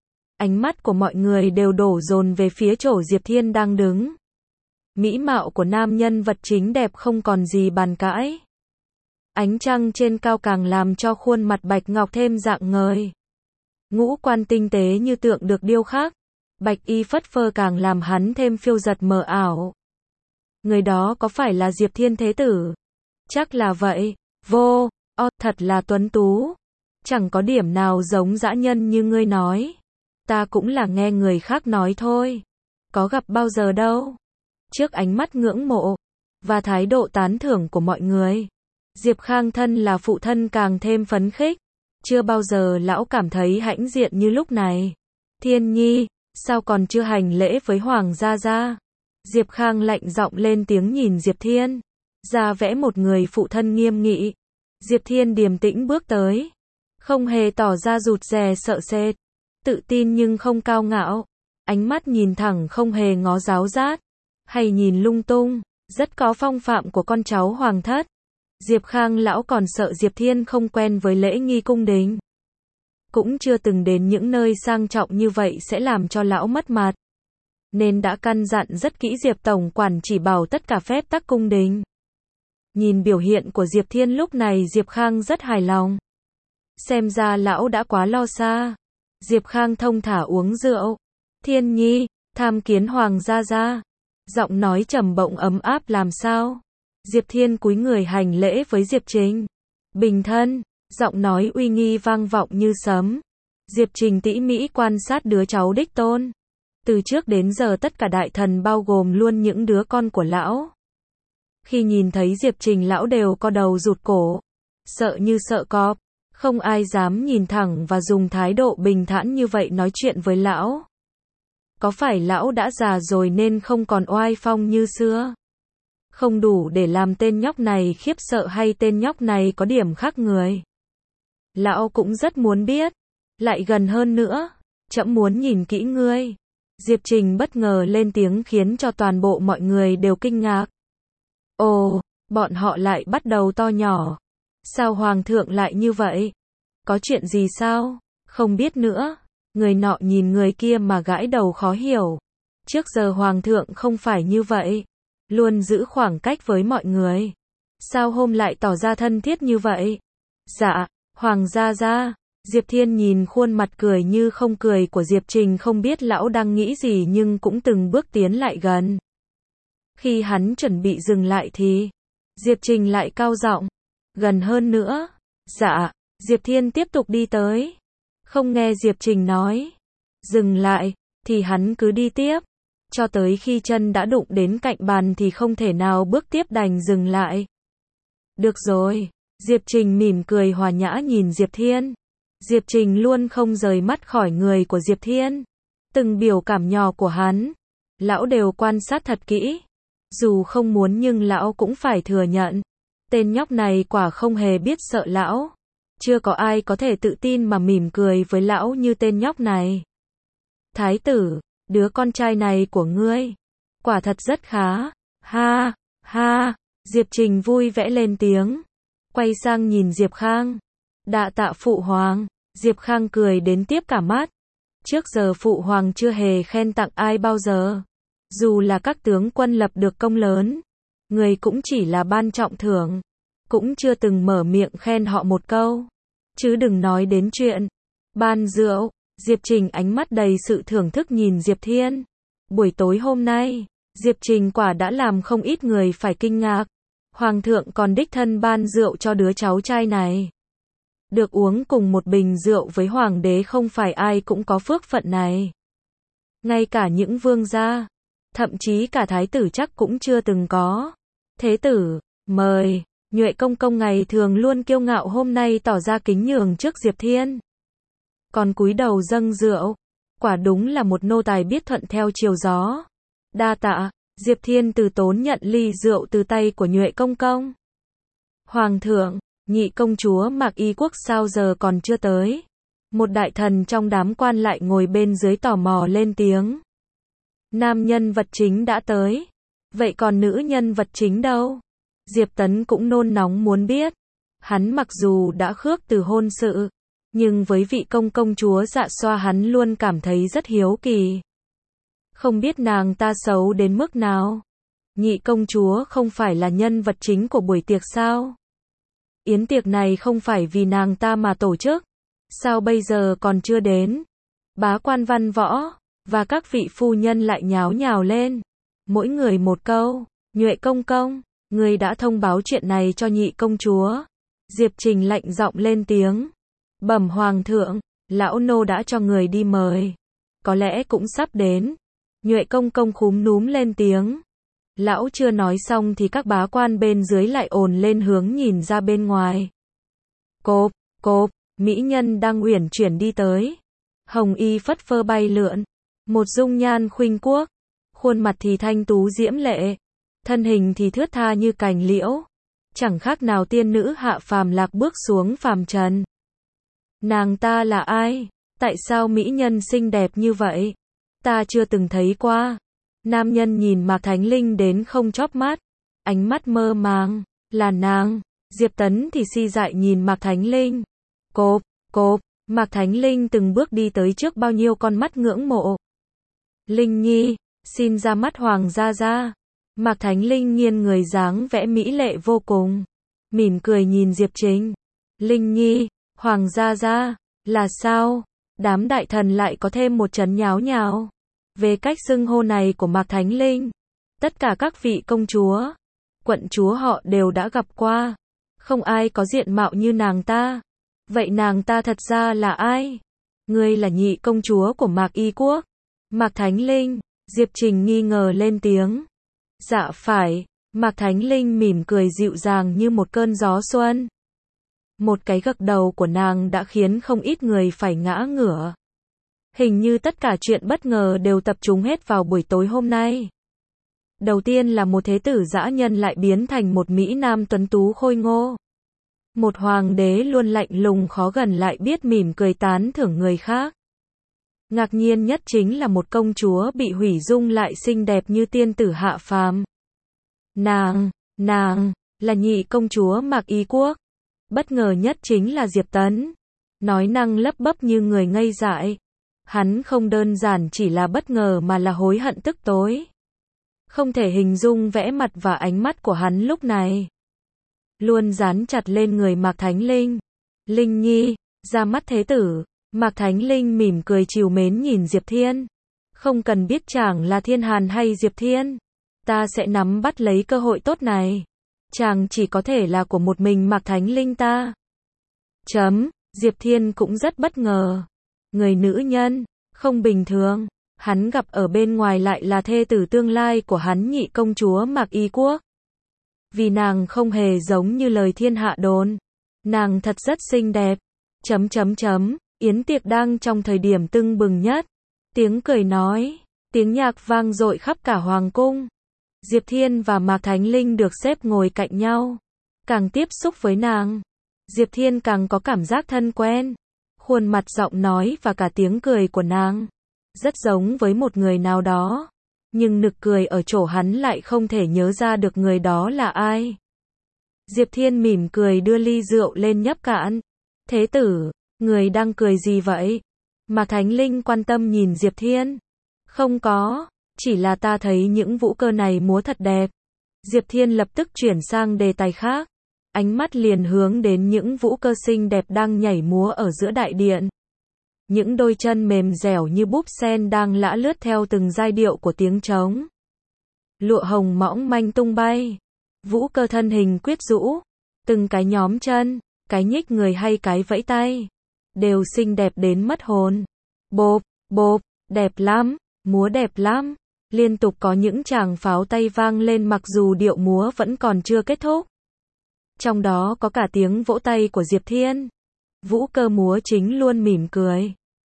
Ánh mắt của mọi người đều đổ dồn về phía chỗ Diệp Thiên đang đứng. Mỹ mạo của nam nhân vật chính đẹp không còn gì bàn cãi. Ánh trăng trên cao càng làm cho khuôn mặt bạch ngọc thêm rạng ngời. Ngũ quan tinh tế như tượng được điêu khắc. Bạch y phất phơ càng làm hắn thêm phiêu giật mờ ảo. Người đó có phải là Diệp Thiên Thế Tử? Chắc là vậy. Vô, o, thật là tuấn tú. Chẳng có điểm nào giống dã nhân như ngươi nói. Ta cũng là nghe người khác nói thôi. Có gặp bao giờ đâu. Trước ánh mắt ngưỡng mộ và thái độ tán thưởng của mọi người, Diệp Khang thân là phụ thân càng thêm phấn khích. Chưa bao giờ lão cảm thấy hãnh diện như lúc này. Thiên Nhi, sao còn chưa hành lễ với Hoàng gia gia? Diệp Khang lạnh giọng lên tiếng nhìn Diệp Thiên. Ra vẽ một người phụ thân nghiêm nghị. Diệp Thiên điềm tĩnh bước tới. Không hề tỏ ra rụt rè sợ sệt. Tự tin nhưng không cao ngạo. Ánh mắt nhìn thẳng không hề ngó giáo giác. Hay nhìn lung tung. Rất có phong phạm của con cháu hoàng thất. Diệp Khang lão còn sợ Diệp Thiên không quen với lễ nghi cung đình. Cũng chưa từng đến những nơi sang trọng như vậy sẽ làm cho lão mất mặt. Nên đã căn dặn rất kỹ Diệp Tổng quản chỉ bảo tất cả phép tắc cung đình. Nhìn biểu hiện của Diệp Thiên lúc này Diệp Khang rất hài lòng. Xem ra lão đã quá lo xa. Diệp Khang thông thả uống rượu. Thiên Nhi, tham kiến Hoàng gia gia. Giọng nói trầm bổng ấm áp làm sao. Diệp Thiên cúi người hành lễ với Diệp Trình. Bình thân, giọng nói uy nghi vang vọng như sấm. Diệp Trình tỉ mỉ quan sát đứa cháu đích tôn. Từ trước đến giờ tất cả đại thần bao gồm luôn những đứa con của lão. Khi nhìn thấy Diệp Trình lão đều co đầu rụt cổ. Sợ như sợ cọp. Không ai dám nhìn thẳng và dùng thái độ bình thản như vậy nói chuyện với lão. Có phải lão đã già rồi nên không còn oai phong như xưa? Không đủ để làm tên nhóc này khiếp sợ hay tên nhóc này có điểm khác người? Lão cũng rất muốn biết. Lại gần hơn nữa. Trẫm muốn nhìn kỹ ngươi. Diệp Trình bất ngờ lên tiếng khiến cho toàn bộ mọi người đều kinh ngạc. Ồ, bọn họ lại bắt đầu to nhỏ. Sao Hoàng thượng lại như vậy? Có chuyện gì sao? Không biết nữa. Người nọ nhìn người kia mà gãi đầu khó hiểu. Trước giờ Hoàng thượng không phải như vậy. Luôn giữ khoảng cách với mọi người. Sao hôm lại tỏ ra thân thiết như vậy? Dạ, Hoàng gia gia. Diệp Thiên nhìn khuôn mặt cười như không cười của Diệp Trình không biết lão đang nghĩ gì nhưng cũng từng bước tiến lại gần. Khi hắn chuẩn bị dừng lại thì Diệp Trình lại cao giọng. Gần hơn nữa. Dạ, Diệp Thiên tiếp tục đi tới. Không nghe Diệp Trình nói. Dừng lại, thì hắn cứ đi tiếp. Cho tới khi chân đã đụng đến cạnh bàn thì không thể nào bước tiếp đành dừng lại. Được rồi. Diệp Trình mỉm cười hòa nhã nhìn Diệp Thiên. Diệp Trình luôn không rời mắt khỏi người của Diệp Thiên. Từng biểu cảm nhỏ của hắn, lão đều quan sát thật kỹ. Dù không muốn nhưng lão cũng phải thừa nhận. Tên nhóc này quả không hề biết sợ lão. Chưa có ai có thể tự tin mà mỉm cười với lão như tên nhóc này. Thái tử, đứa con trai này của ngươi, quả thật rất khá. Ha, ha, Diệp Trình vui vẻ lên tiếng. Quay sang nhìn Diệp Khang. Đa tạ phụ hoàng. Diệp Khang cười đến tiếp cả mắt. Trước giờ phụ hoàng chưa hề khen tặng ai bao giờ. Dù là các tướng quân lập được công lớn, người cũng chỉ là ban trọng thưởng. Cũng chưa từng mở miệng khen họ một câu. Chứ đừng nói đến chuyện ban rượu. Diệp Trình ánh mắt đầy sự thưởng thức nhìn Diệp Thiên. Buổi tối hôm nay, Diệp Trình quả đã làm không ít người phải kinh ngạc. Hoàng thượng còn đích thân ban rượu cho đứa cháu trai này. Được uống cùng một bình rượu với hoàng đế không phải ai cũng có phước phận này. Ngay cả những vương gia, thậm chí cả thái tử chắc cũng chưa từng có. Thế tử, mời. Nhuệ công công ngày thường luôn kiêu ngạo hôm nay tỏ ra kính nhường trước Diệp Thiên. Còn cúi đầu dâng rượu. Quả đúng là một nô tài biết thuận theo chiều gió. Đa tạ, Diệp Thiên từ tốn nhận ly rượu từ tay của Nhuệ Công Công. Hoàng thượng, nhị công chúa Mạc Y Quốc sao giờ còn chưa tới? Một đại thần trong đám quan lại ngồi bên dưới tò mò lên tiếng. Nam nhân vật chính đã tới. Vậy còn nữ nhân vật chính đâu? Diệp Tấn cũng nôn nóng muốn biết. Hắn mặc dù đã khước từ hôn sự, nhưng với vị công công chúa Dạ Xoa hắn luôn cảm thấy rất hiếu kỳ. Không biết nàng ta xấu đến mức nào. Nhị công chúa không phải là nhân vật chính của buổi tiệc sao? Yến tiệc này không phải vì nàng ta mà tổ chức. Sao bây giờ còn chưa đến? Bá quan văn võ và các vị phu nhân lại nháo nhào lên. Mỗi người một câu. Nhuệ công công, người đã thông báo chuyện này cho nhị công chúa. Diệp Trình lạnh giọng lên tiếng. Bẩm hoàng thượng, lão nô đã cho người đi mời. Có lẽ cũng sắp đến. Nhuệ công công khúm núm lên tiếng. Lão chưa nói xong thì các bá quan bên dưới lại ồn lên hướng nhìn ra bên ngoài. Cộp, cộp, mỹ nhân đang uyển chuyển đi tới. Hồng y phất phơ bay lượn. Một dung nhan khuynh quốc. Khuôn mặt thì thanh tú diễm lệ. Thân hình thì thướt tha như cành liễu. Chẳng khác nào tiên nữ hạ phàm lạc bước xuống phàm trần. Nàng ta là ai? Tại sao mỹ nhân xinh đẹp như vậy? Ta chưa từng thấy qua. Nam nhân nhìn Mạc Thánh Linh đến không chóp mắt. Ánh mắt mơ màng. Là nàng. Diệp Tấn thì si dại nhìn Mạc Thánh Linh. Cộp, cộp. Mạc Thánh Linh từng bước đi tới trước bao nhiêu con mắt ngưỡng mộ. Linh Nhi, xin ra mắt hoàng gia gia. Mạc Thánh Linh nghiêng người dáng vẽ mỹ lệ vô cùng. Mỉm cười nhìn Diệp Trình. Linh Nhi, hoàng gia gia, là sao? Đám đại thần lại có thêm một chấn nháo nhào. Về cách xưng hô này của Mạc Thánh Linh, tất cả các vị công chúa, quận chúa họ đều đã gặp qua. Không ai có diện mạo như nàng ta. Vậy nàng ta thật ra là ai? Ngươi là nhị công chúa của Mạc Y Quốc. Mạc Thánh Linh, Diệp Trình nghi ngờ lên tiếng. Dạ phải, Mạc Thánh Linh mỉm cười dịu dàng như một cơn gió xuân. Một cái gật đầu của nàng đã khiến không ít người phải ngã ngửa. Hình như tất cả chuyện bất ngờ đều tập trung hết vào buổi tối hôm nay. Đầu tiên là một thế tử dã nhân lại biến thành một mỹ nam tuấn tú khôi ngô. Một hoàng đế luôn lạnh lùng khó gần lại biết mỉm cười tán thưởng người khác. Ngạc nhiên nhất chính là một công chúa bị hủy dung lại xinh đẹp như tiên tử hạ phàm. Nàng, nàng, là nhị công chúa Mạc Y Quốc. Bất ngờ nhất chính là Diệp Tấn. Nói năng lấp bấp như người ngây dại. Hắn không đơn giản chỉ là bất ngờ mà là hối hận tức tối. Không thể hình dung vẽ mặt và ánh mắt của hắn lúc này. Luôn dán chặt lên người Mạc Thánh Linh. Linh Nhi, ra mắt thế tử. Mạc Thánh Linh mỉm cười trìu mến nhìn Diệp Thiên. Không cần biết chàng là Thiên Hàn hay Diệp Thiên. Ta sẽ nắm bắt lấy cơ hội tốt này. Chàng chỉ có thể là của một mình Mạc Thánh Linh ta. Chấm, Diệp Thiên cũng rất bất ngờ. Người nữ nhân, không bình thường. Hắn gặp ở bên ngoài lại là thê tử tương lai của hắn nhị công chúa Mạc Y Quốc. Vì nàng không hề giống như lời thiên hạ đồn. Nàng thật rất xinh đẹp. Chấm chấm chấm. Yến tiệc đang trong thời điểm tưng bừng nhất. Tiếng cười nói, tiếng nhạc vang dội khắp cả hoàng cung. Diệp Thiên và Mạc Thánh Linh được xếp ngồi cạnh nhau. Càng tiếp xúc với nàng, Diệp Thiên càng có cảm giác thân quen. Khuôn mặt, giọng nói và cả tiếng cười của nàng rất giống với một người nào đó. Nhưng nực cười ở chỗ hắn lại không thể nhớ ra được người đó là ai. Diệp Thiên mỉm cười đưa ly rượu lên nhấp cạn. Thế tử, người đang cười gì vậy? Mạc Thánh Linh quan tâm nhìn Diệp Thiên. Không có, chỉ là ta thấy những vũ cơ này múa thật đẹp. Diệp Thiên lập tức chuyển sang đề tài khác. Ánh mắt liền hướng đến những vũ cơ xinh đẹp đang nhảy múa ở giữa đại điện. Những đôi chân mềm dẻo như búp sen đang lả lướt theo từng giai điệu của tiếng trống. Lụa hồng mỏng manh tung bay. Vũ cơ thân hình quyến rũ. Từng cái nhóm chân, cái nhích người hay cái vẫy tay. Đều xinh đẹp đến mất hồn. Bộp, bộp, đẹp lắm, múa đẹp lắm. Liên tục có những tràng pháo tay vang lên mặc dù điệu múa vẫn còn chưa kết thúc. Trong đó có cả tiếng vỗ tay của Diệp Thiên. Vũ cơ múa chính luôn mỉm cười.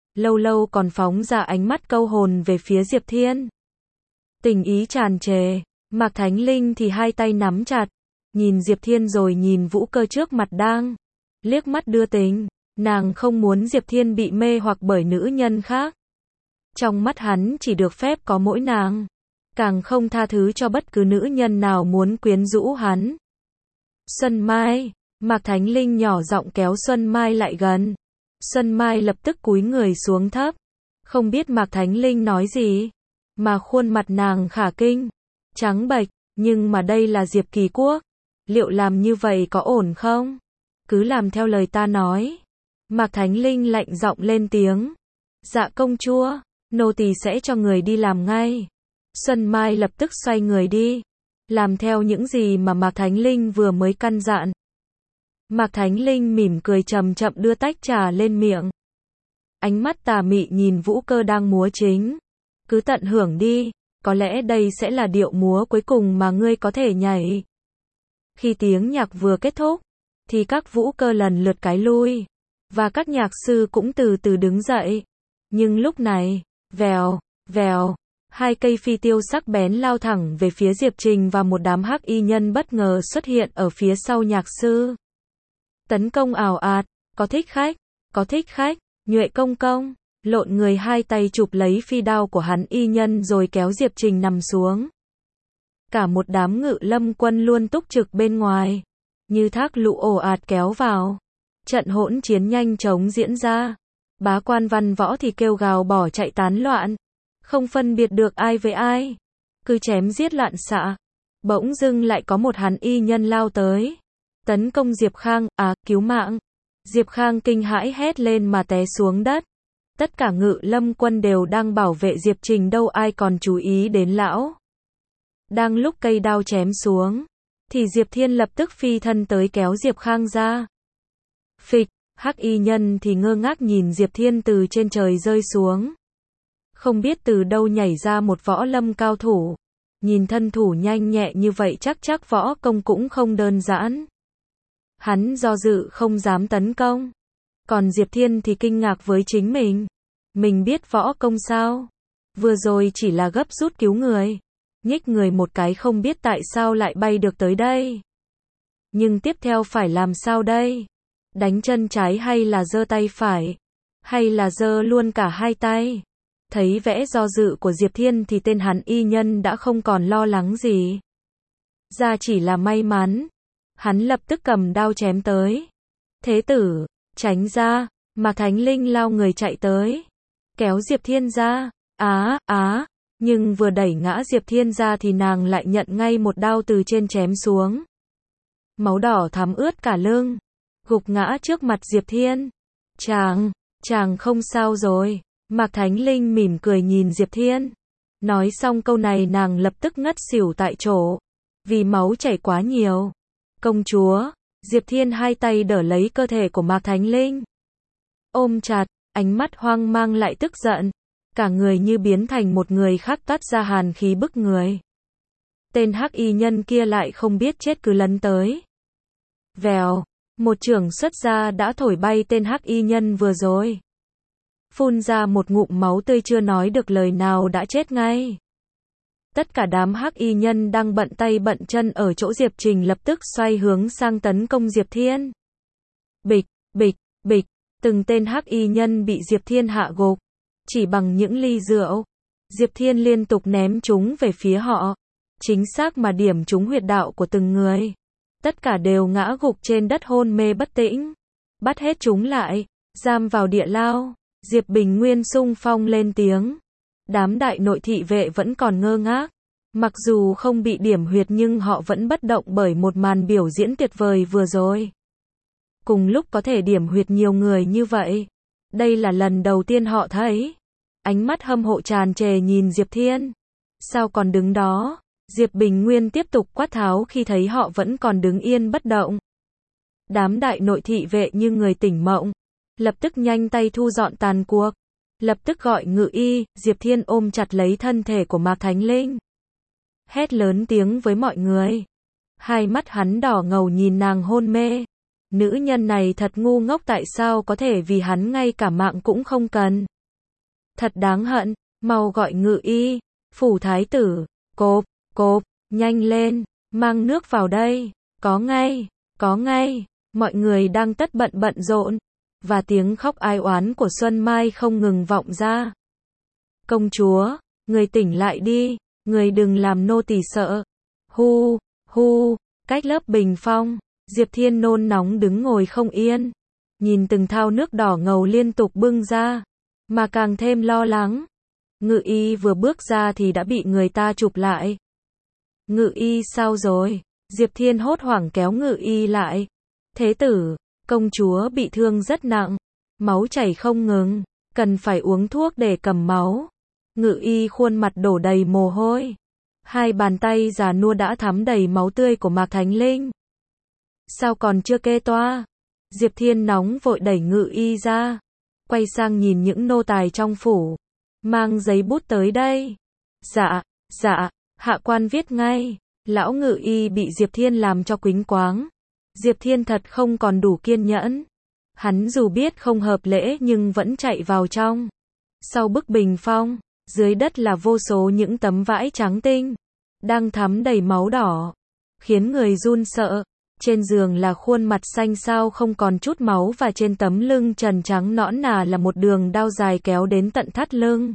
lâu lâu còn phóng ra ánh mắt câu hồn về phía Diệp Thiên. Tình ý tràn trề, Mạc Thánh Linh thì hai tay nắm chặt, nhìn Diệp Thiên rồi nhìn Vũ Cơ trước mặt đang liếc mắt đưa tình, nàng không muốn Diệp Thiên bị mê hoặc bởi nữ nhân khác. Trong mắt hắn chỉ được phép có mỗi nàng, càng không tha thứ cho bất cứ nữ nhân nào muốn quyến rũ hắn. Xuân Mai, Mạc Thánh Linh nhỏ giọng kéo Xuân Mai lại gần. Xuân Mai lập tức cúi người xuống thấp, không biết Mạc Thánh Linh nói gì, mà khuôn mặt nàng khả kinh, trắng bệch, nhưng mà đây là Diệp Kỳ Quốc, liệu làm như vậy có ổn không? Cứ làm theo lời ta nói. Mạc Thánh Linh lạnh giọng lên tiếng. Dạ công chúa, nô tỳ sẽ cho người đi làm ngay. Xuân Mai lập tức xoay người đi, làm theo những gì mà Mạc Thánh Linh vừa mới căn dặn. Mạc Thánh Linh mỉm cười chậm chậm đưa tách trà lên miệng. Ánh mắt tà mị nhìn Vũ Cơ đang múa chính. Cứ tận hưởng đi, có lẽ đây sẽ là điệu múa cuối cùng mà ngươi có thể nhảy. Khi tiếng nhạc vừa kết thúc, thì các vũ cơ lần lượt cái lui, và các nhạc sư cũng từ từ đứng dậy. Nhưng lúc này, vèo, vèo, hai cây phi tiêu sắc bén lao thẳng về phía Diệp Trình và một đám hắc y nhân bất ngờ xuất hiện ở phía sau nhạc sư. Tấn công ào ạt, có thích khách, có thích khách, nhuệ công công, lộn người hai tay chụp lấy phi đao của hắn y nhân rồi kéo Diệp Trình nằm xuống. Cả một đám ngự lâm quân luôn túc trực bên ngoài, như thác lũ ồ ạt kéo vào. Trận hỗn chiến nhanh chóng diễn ra. Bá quan văn võ thì kêu gào bỏ chạy tán loạn, không phân biệt được ai với ai, cứ chém giết loạn xạ. Bỗng dưng lại có một hắn y nhân lao tới, tấn công Diệp Khang, à, cứu mạng. Diệp Khang kinh hãi hét lên mà té xuống đất. Tất cả ngự lâm quân đều đang bảo vệ Diệp Trình đâu ai còn chú ý đến lão. Đang lúc cây đao chém xuống, thì Diệp Thiên lập tức phi thân tới kéo Diệp Khang ra. Phịch, hắc y nhân thì ngơ ngác nhìn Diệp Thiên từ trên trời rơi xuống. Không biết từ đâu nhảy ra một võ lâm cao thủ. Nhìn thân thủ nhanh nhẹ như vậy chắc chắc võ công cũng không đơn giản. Hắn do dự không dám tấn công. Còn Diệp Thiên thì kinh ngạc với chính mình. Mình biết võ công sao? Vừa rồi chỉ là gấp rút cứu người. Nhích người một cái không biết tại sao lại bay được tới đây. Nhưng tiếp theo phải làm sao đây? Đánh chân trái hay là giơ tay phải? Hay là giơ luôn cả hai tay? Thấy vẻ do dự của Diệp Thiên thì tên hắn y nhân đã không còn lo lắng gì. Ra chỉ là may mắn. Hắn lập tức cầm đao chém tới. Thế tử, tránh ra, mà Thánh Linh lao người chạy tới. Kéo Diệp Thiên ra, á, á, nhưng vừa đẩy ngã Diệp Thiên ra thì nàng lại nhận ngay một đao từ trên chém xuống. Máu đỏ thắm ướt cả lưng, gục ngã trước mặt Diệp Thiên. Chàng, chàng không sao rồi. Mạc Thánh Linh mỉm cười nhìn Diệp Thiên. Nói xong câu này nàng lập tức ngất xỉu tại chỗ, vì máu chảy quá nhiều. Công chúa, Diệp Thiên hai tay đỡ lấy cơ thể của Mạc Thánh Linh. Ôm chặt, ánh mắt hoang mang lại tức giận. Cả người như biến thành một người khác toát ra hàn khí bức người. Tên hắc y nhân kia lại không biết chết cứ lấn tới. Vèo, một chưởng xuất ra đã thổi bay tên hắc y nhân vừa rồi. Phun ra một ngụm máu tươi chưa nói được lời nào đã chết ngay. Tất cả đám hắc y nhân đang bận tay bận chân ở chỗ Diệp Trình lập tức xoay hướng sang tấn công Diệp Thiên. Bịch, bịch, bịch, từng tên hắc y nhân bị Diệp Thiên hạ gục. Chỉ bằng những ly rượu, Diệp Thiên liên tục ném chúng về phía họ. Chính xác mà điểm trúng huyệt đạo của từng người. Tất cả đều ngã gục trên đất hôn mê bất tĩnh. Bắt hết chúng lại, giam vào địa lao. Diệp Bình Nguyên xung phong lên tiếng. Đám đại nội thị vệ vẫn còn ngơ ngác. Mặc dù không bị điểm huyệt nhưng họ vẫn bất động bởi một màn biểu diễn tuyệt vời vừa rồi. Cùng lúc có thể điểm huyệt nhiều người như vậy. Đây là lần đầu tiên họ thấy. Ánh mắt hâm mộ tràn trề nhìn Diệp Thiên. Sao còn đứng đó? Diệp Bình Nguyên tiếp tục quát tháo khi thấy họ vẫn còn đứng yên bất động. Đám đại nội thị vệ như người tỉnh mộng. Lập tức nhanh tay thu dọn tàn cuộc. Lập tức gọi ngự y, Diệp Thiên ôm chặt lấy thân thể của Mạc Thánh Linh. Hét lớn tiếng với mọi người. Hai mắt hắn đỏ ngầu nhìn nàng hôn mê. Nữ nhân này thật ngu ngốc tại sao có thể vì hắn ngay cả mạng cũng không cần. thật đáng hận, mau gọi ngự y, phủ thái tử, cộp, cộp, nhanh lên, mang nước vào đây, có ngay, có ngay, mọi người đang tất bận bận rộn, và tiếng khóc ai oán của Xuân Mai không ngừng vọng ra. Công chúa, người tỉnh lại đi, người đừng làm nô tỳ sợ. Hu, hu, cách lớp bình phong, Diệp Thiên nôn nóng đứng ngồi không yên, nhìn từng thao nước đỏ ngầu liên tục bưng ra, mà càng thêm lo lắng. Ngự y vừa bước ra thì đã bị người ta chụp lại. Ngự y sao rồi? Diệp Thiên hốt hoảng kéo ngự y lại. Thế tử, công chúa bị thương rất nặng, máu chảy không ngừng, cần phải uống thuốc để cầm máu. Ngự y khuôn mặt đổ đầy mồ hôi, hai bàn tay già nua đã thắm đầy máu tươi của Mạc Thánh Linh. Sao còn chưa kê toa? Diệp Thiên nóng vội đẩy ngự y ra, quay sang nhìn những nô tài trong phủ, mang giấy bút tới đây. Dạ, dạ, hạ quan viết ngay. Lão ngự y bị Diệp Thiên làm cho quýnh quáng. Diệp Thiên thật không còn đủ kiên nhẫn. Hắn dù biết không hợp lễ nhưng vẫn chạy vào trong. Sau bức bình phong, dưới đất là vô số những tấm vải trắng tinh, đang thắm đầy máu đỏ, khiến người run sợ. Trên giường là khuôn mặt xanh xao không còn chút máu và trên tấm lưng trần trắng nõn nà là một đường đao dài kéo đến tận thắt lưng.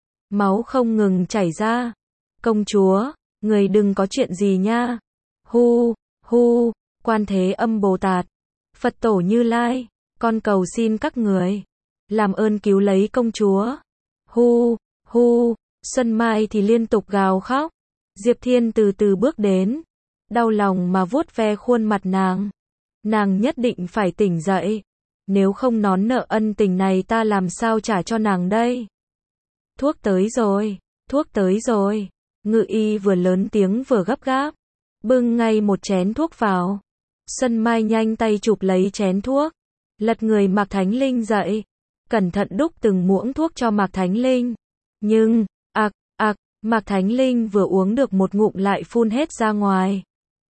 Máu không ngừng chảy ra. Công chúa, người đừng có chuyện gì nha. Hu, hu, Quan Thế Âm Bồ Tát, Phật Tổ Như Lai, con cầu xin các người, làm ơn cứu lấy công chúa. Hu, hu, Xuân Mai thì liên tục gào khóc. Diệp Thiên từ từ bước đến, đau lòng mà vuốt ve khuôn mặt nàng. Nàng nhất định phải tỉnh dậy, nếu không nón nợ ân tình này ta làm sao trả cho nàng đây. Thuốc tới rồi, thuốc tới rồi. Ngự y vừa lớn tiếng vừa gấp gáp, bưng ngay một chén thuốc vào. Xuân Mai nhanh tay chụp lấy chén thuốc, lật người Mạc Thánh Linh dậy, cẩn thận đúc từng muỗng thuốc cho Mạc Thánh Linh. Nhưng, ạc, ạc, Mạc Thánh Linh vừa uống được một ngụm lại phun hết ra ngoài.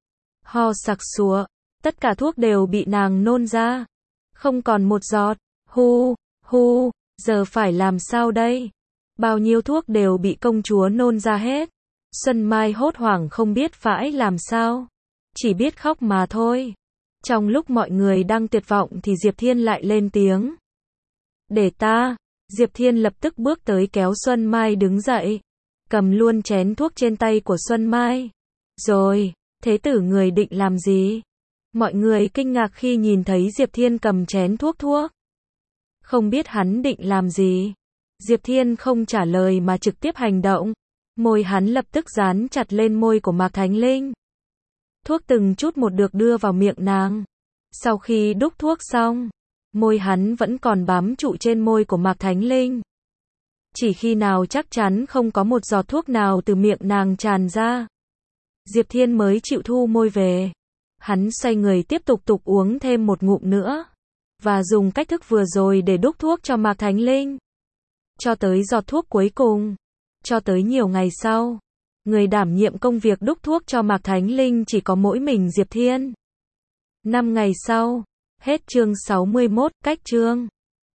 Ho sặc sụa, tất cả thuốc đều bị nàng nôn ra, không còn một giọt. Hu, hu, giờ phải làm sao đây? Bao nhiêu thuốc đều bị công chúa nôn ra hết. Xuân Mai hốt hoảng không biết phải làm sao, chỉ biết khóc mà thôi. Trong lúc mọi người đang tuyệt vọng thì Diệp Thiên lại lên tiếng. Để ta. Diệp Thiên lập tức bước tới kéo Xuân Mai đứng dậy, cầm luôn chén thuốc trên tay của Xuân Mai. Rồi, thế tử người định làm gì? Mọi người kinh ngạc khi nhìn thấy Diệp Thiên cầm chén thuốc thuốc. Không biết hắn định làm gì. Diệp Thiên không trả lời mà trực tiếp hành động. Môi hắn lập tức dán chặt lên môi của Mạc Thánh Linh. Thuốc từng chút một được đưa vào miệng nàng. Sau khi đúc thuốc xong, môi hắn vẫn còn bám trụ trên môi của Mạc Thánh Linh. Chỉ khi nào chắc chắn không có một giọt thuốc nào từ miệng nàng tràn ra, Diệp Thiên mới chịu thu môi về. Hắn xoay người tiếp tục tục uống thêm một ngụm nữa, và dùng cách thức vừa rồi để đúc thuốc cho Mạc Thánh Linh. Cho tới giọt thuốc cuối cùng. Cho tới nhiều ngày sau, người đảm nhiệm công việc đúc thuốc cho Mạc Thánh Linh chỉ có mỗi mình Diệp Thiên. Năm ngày sau, hết chương sáu mươi mốt, cách chương.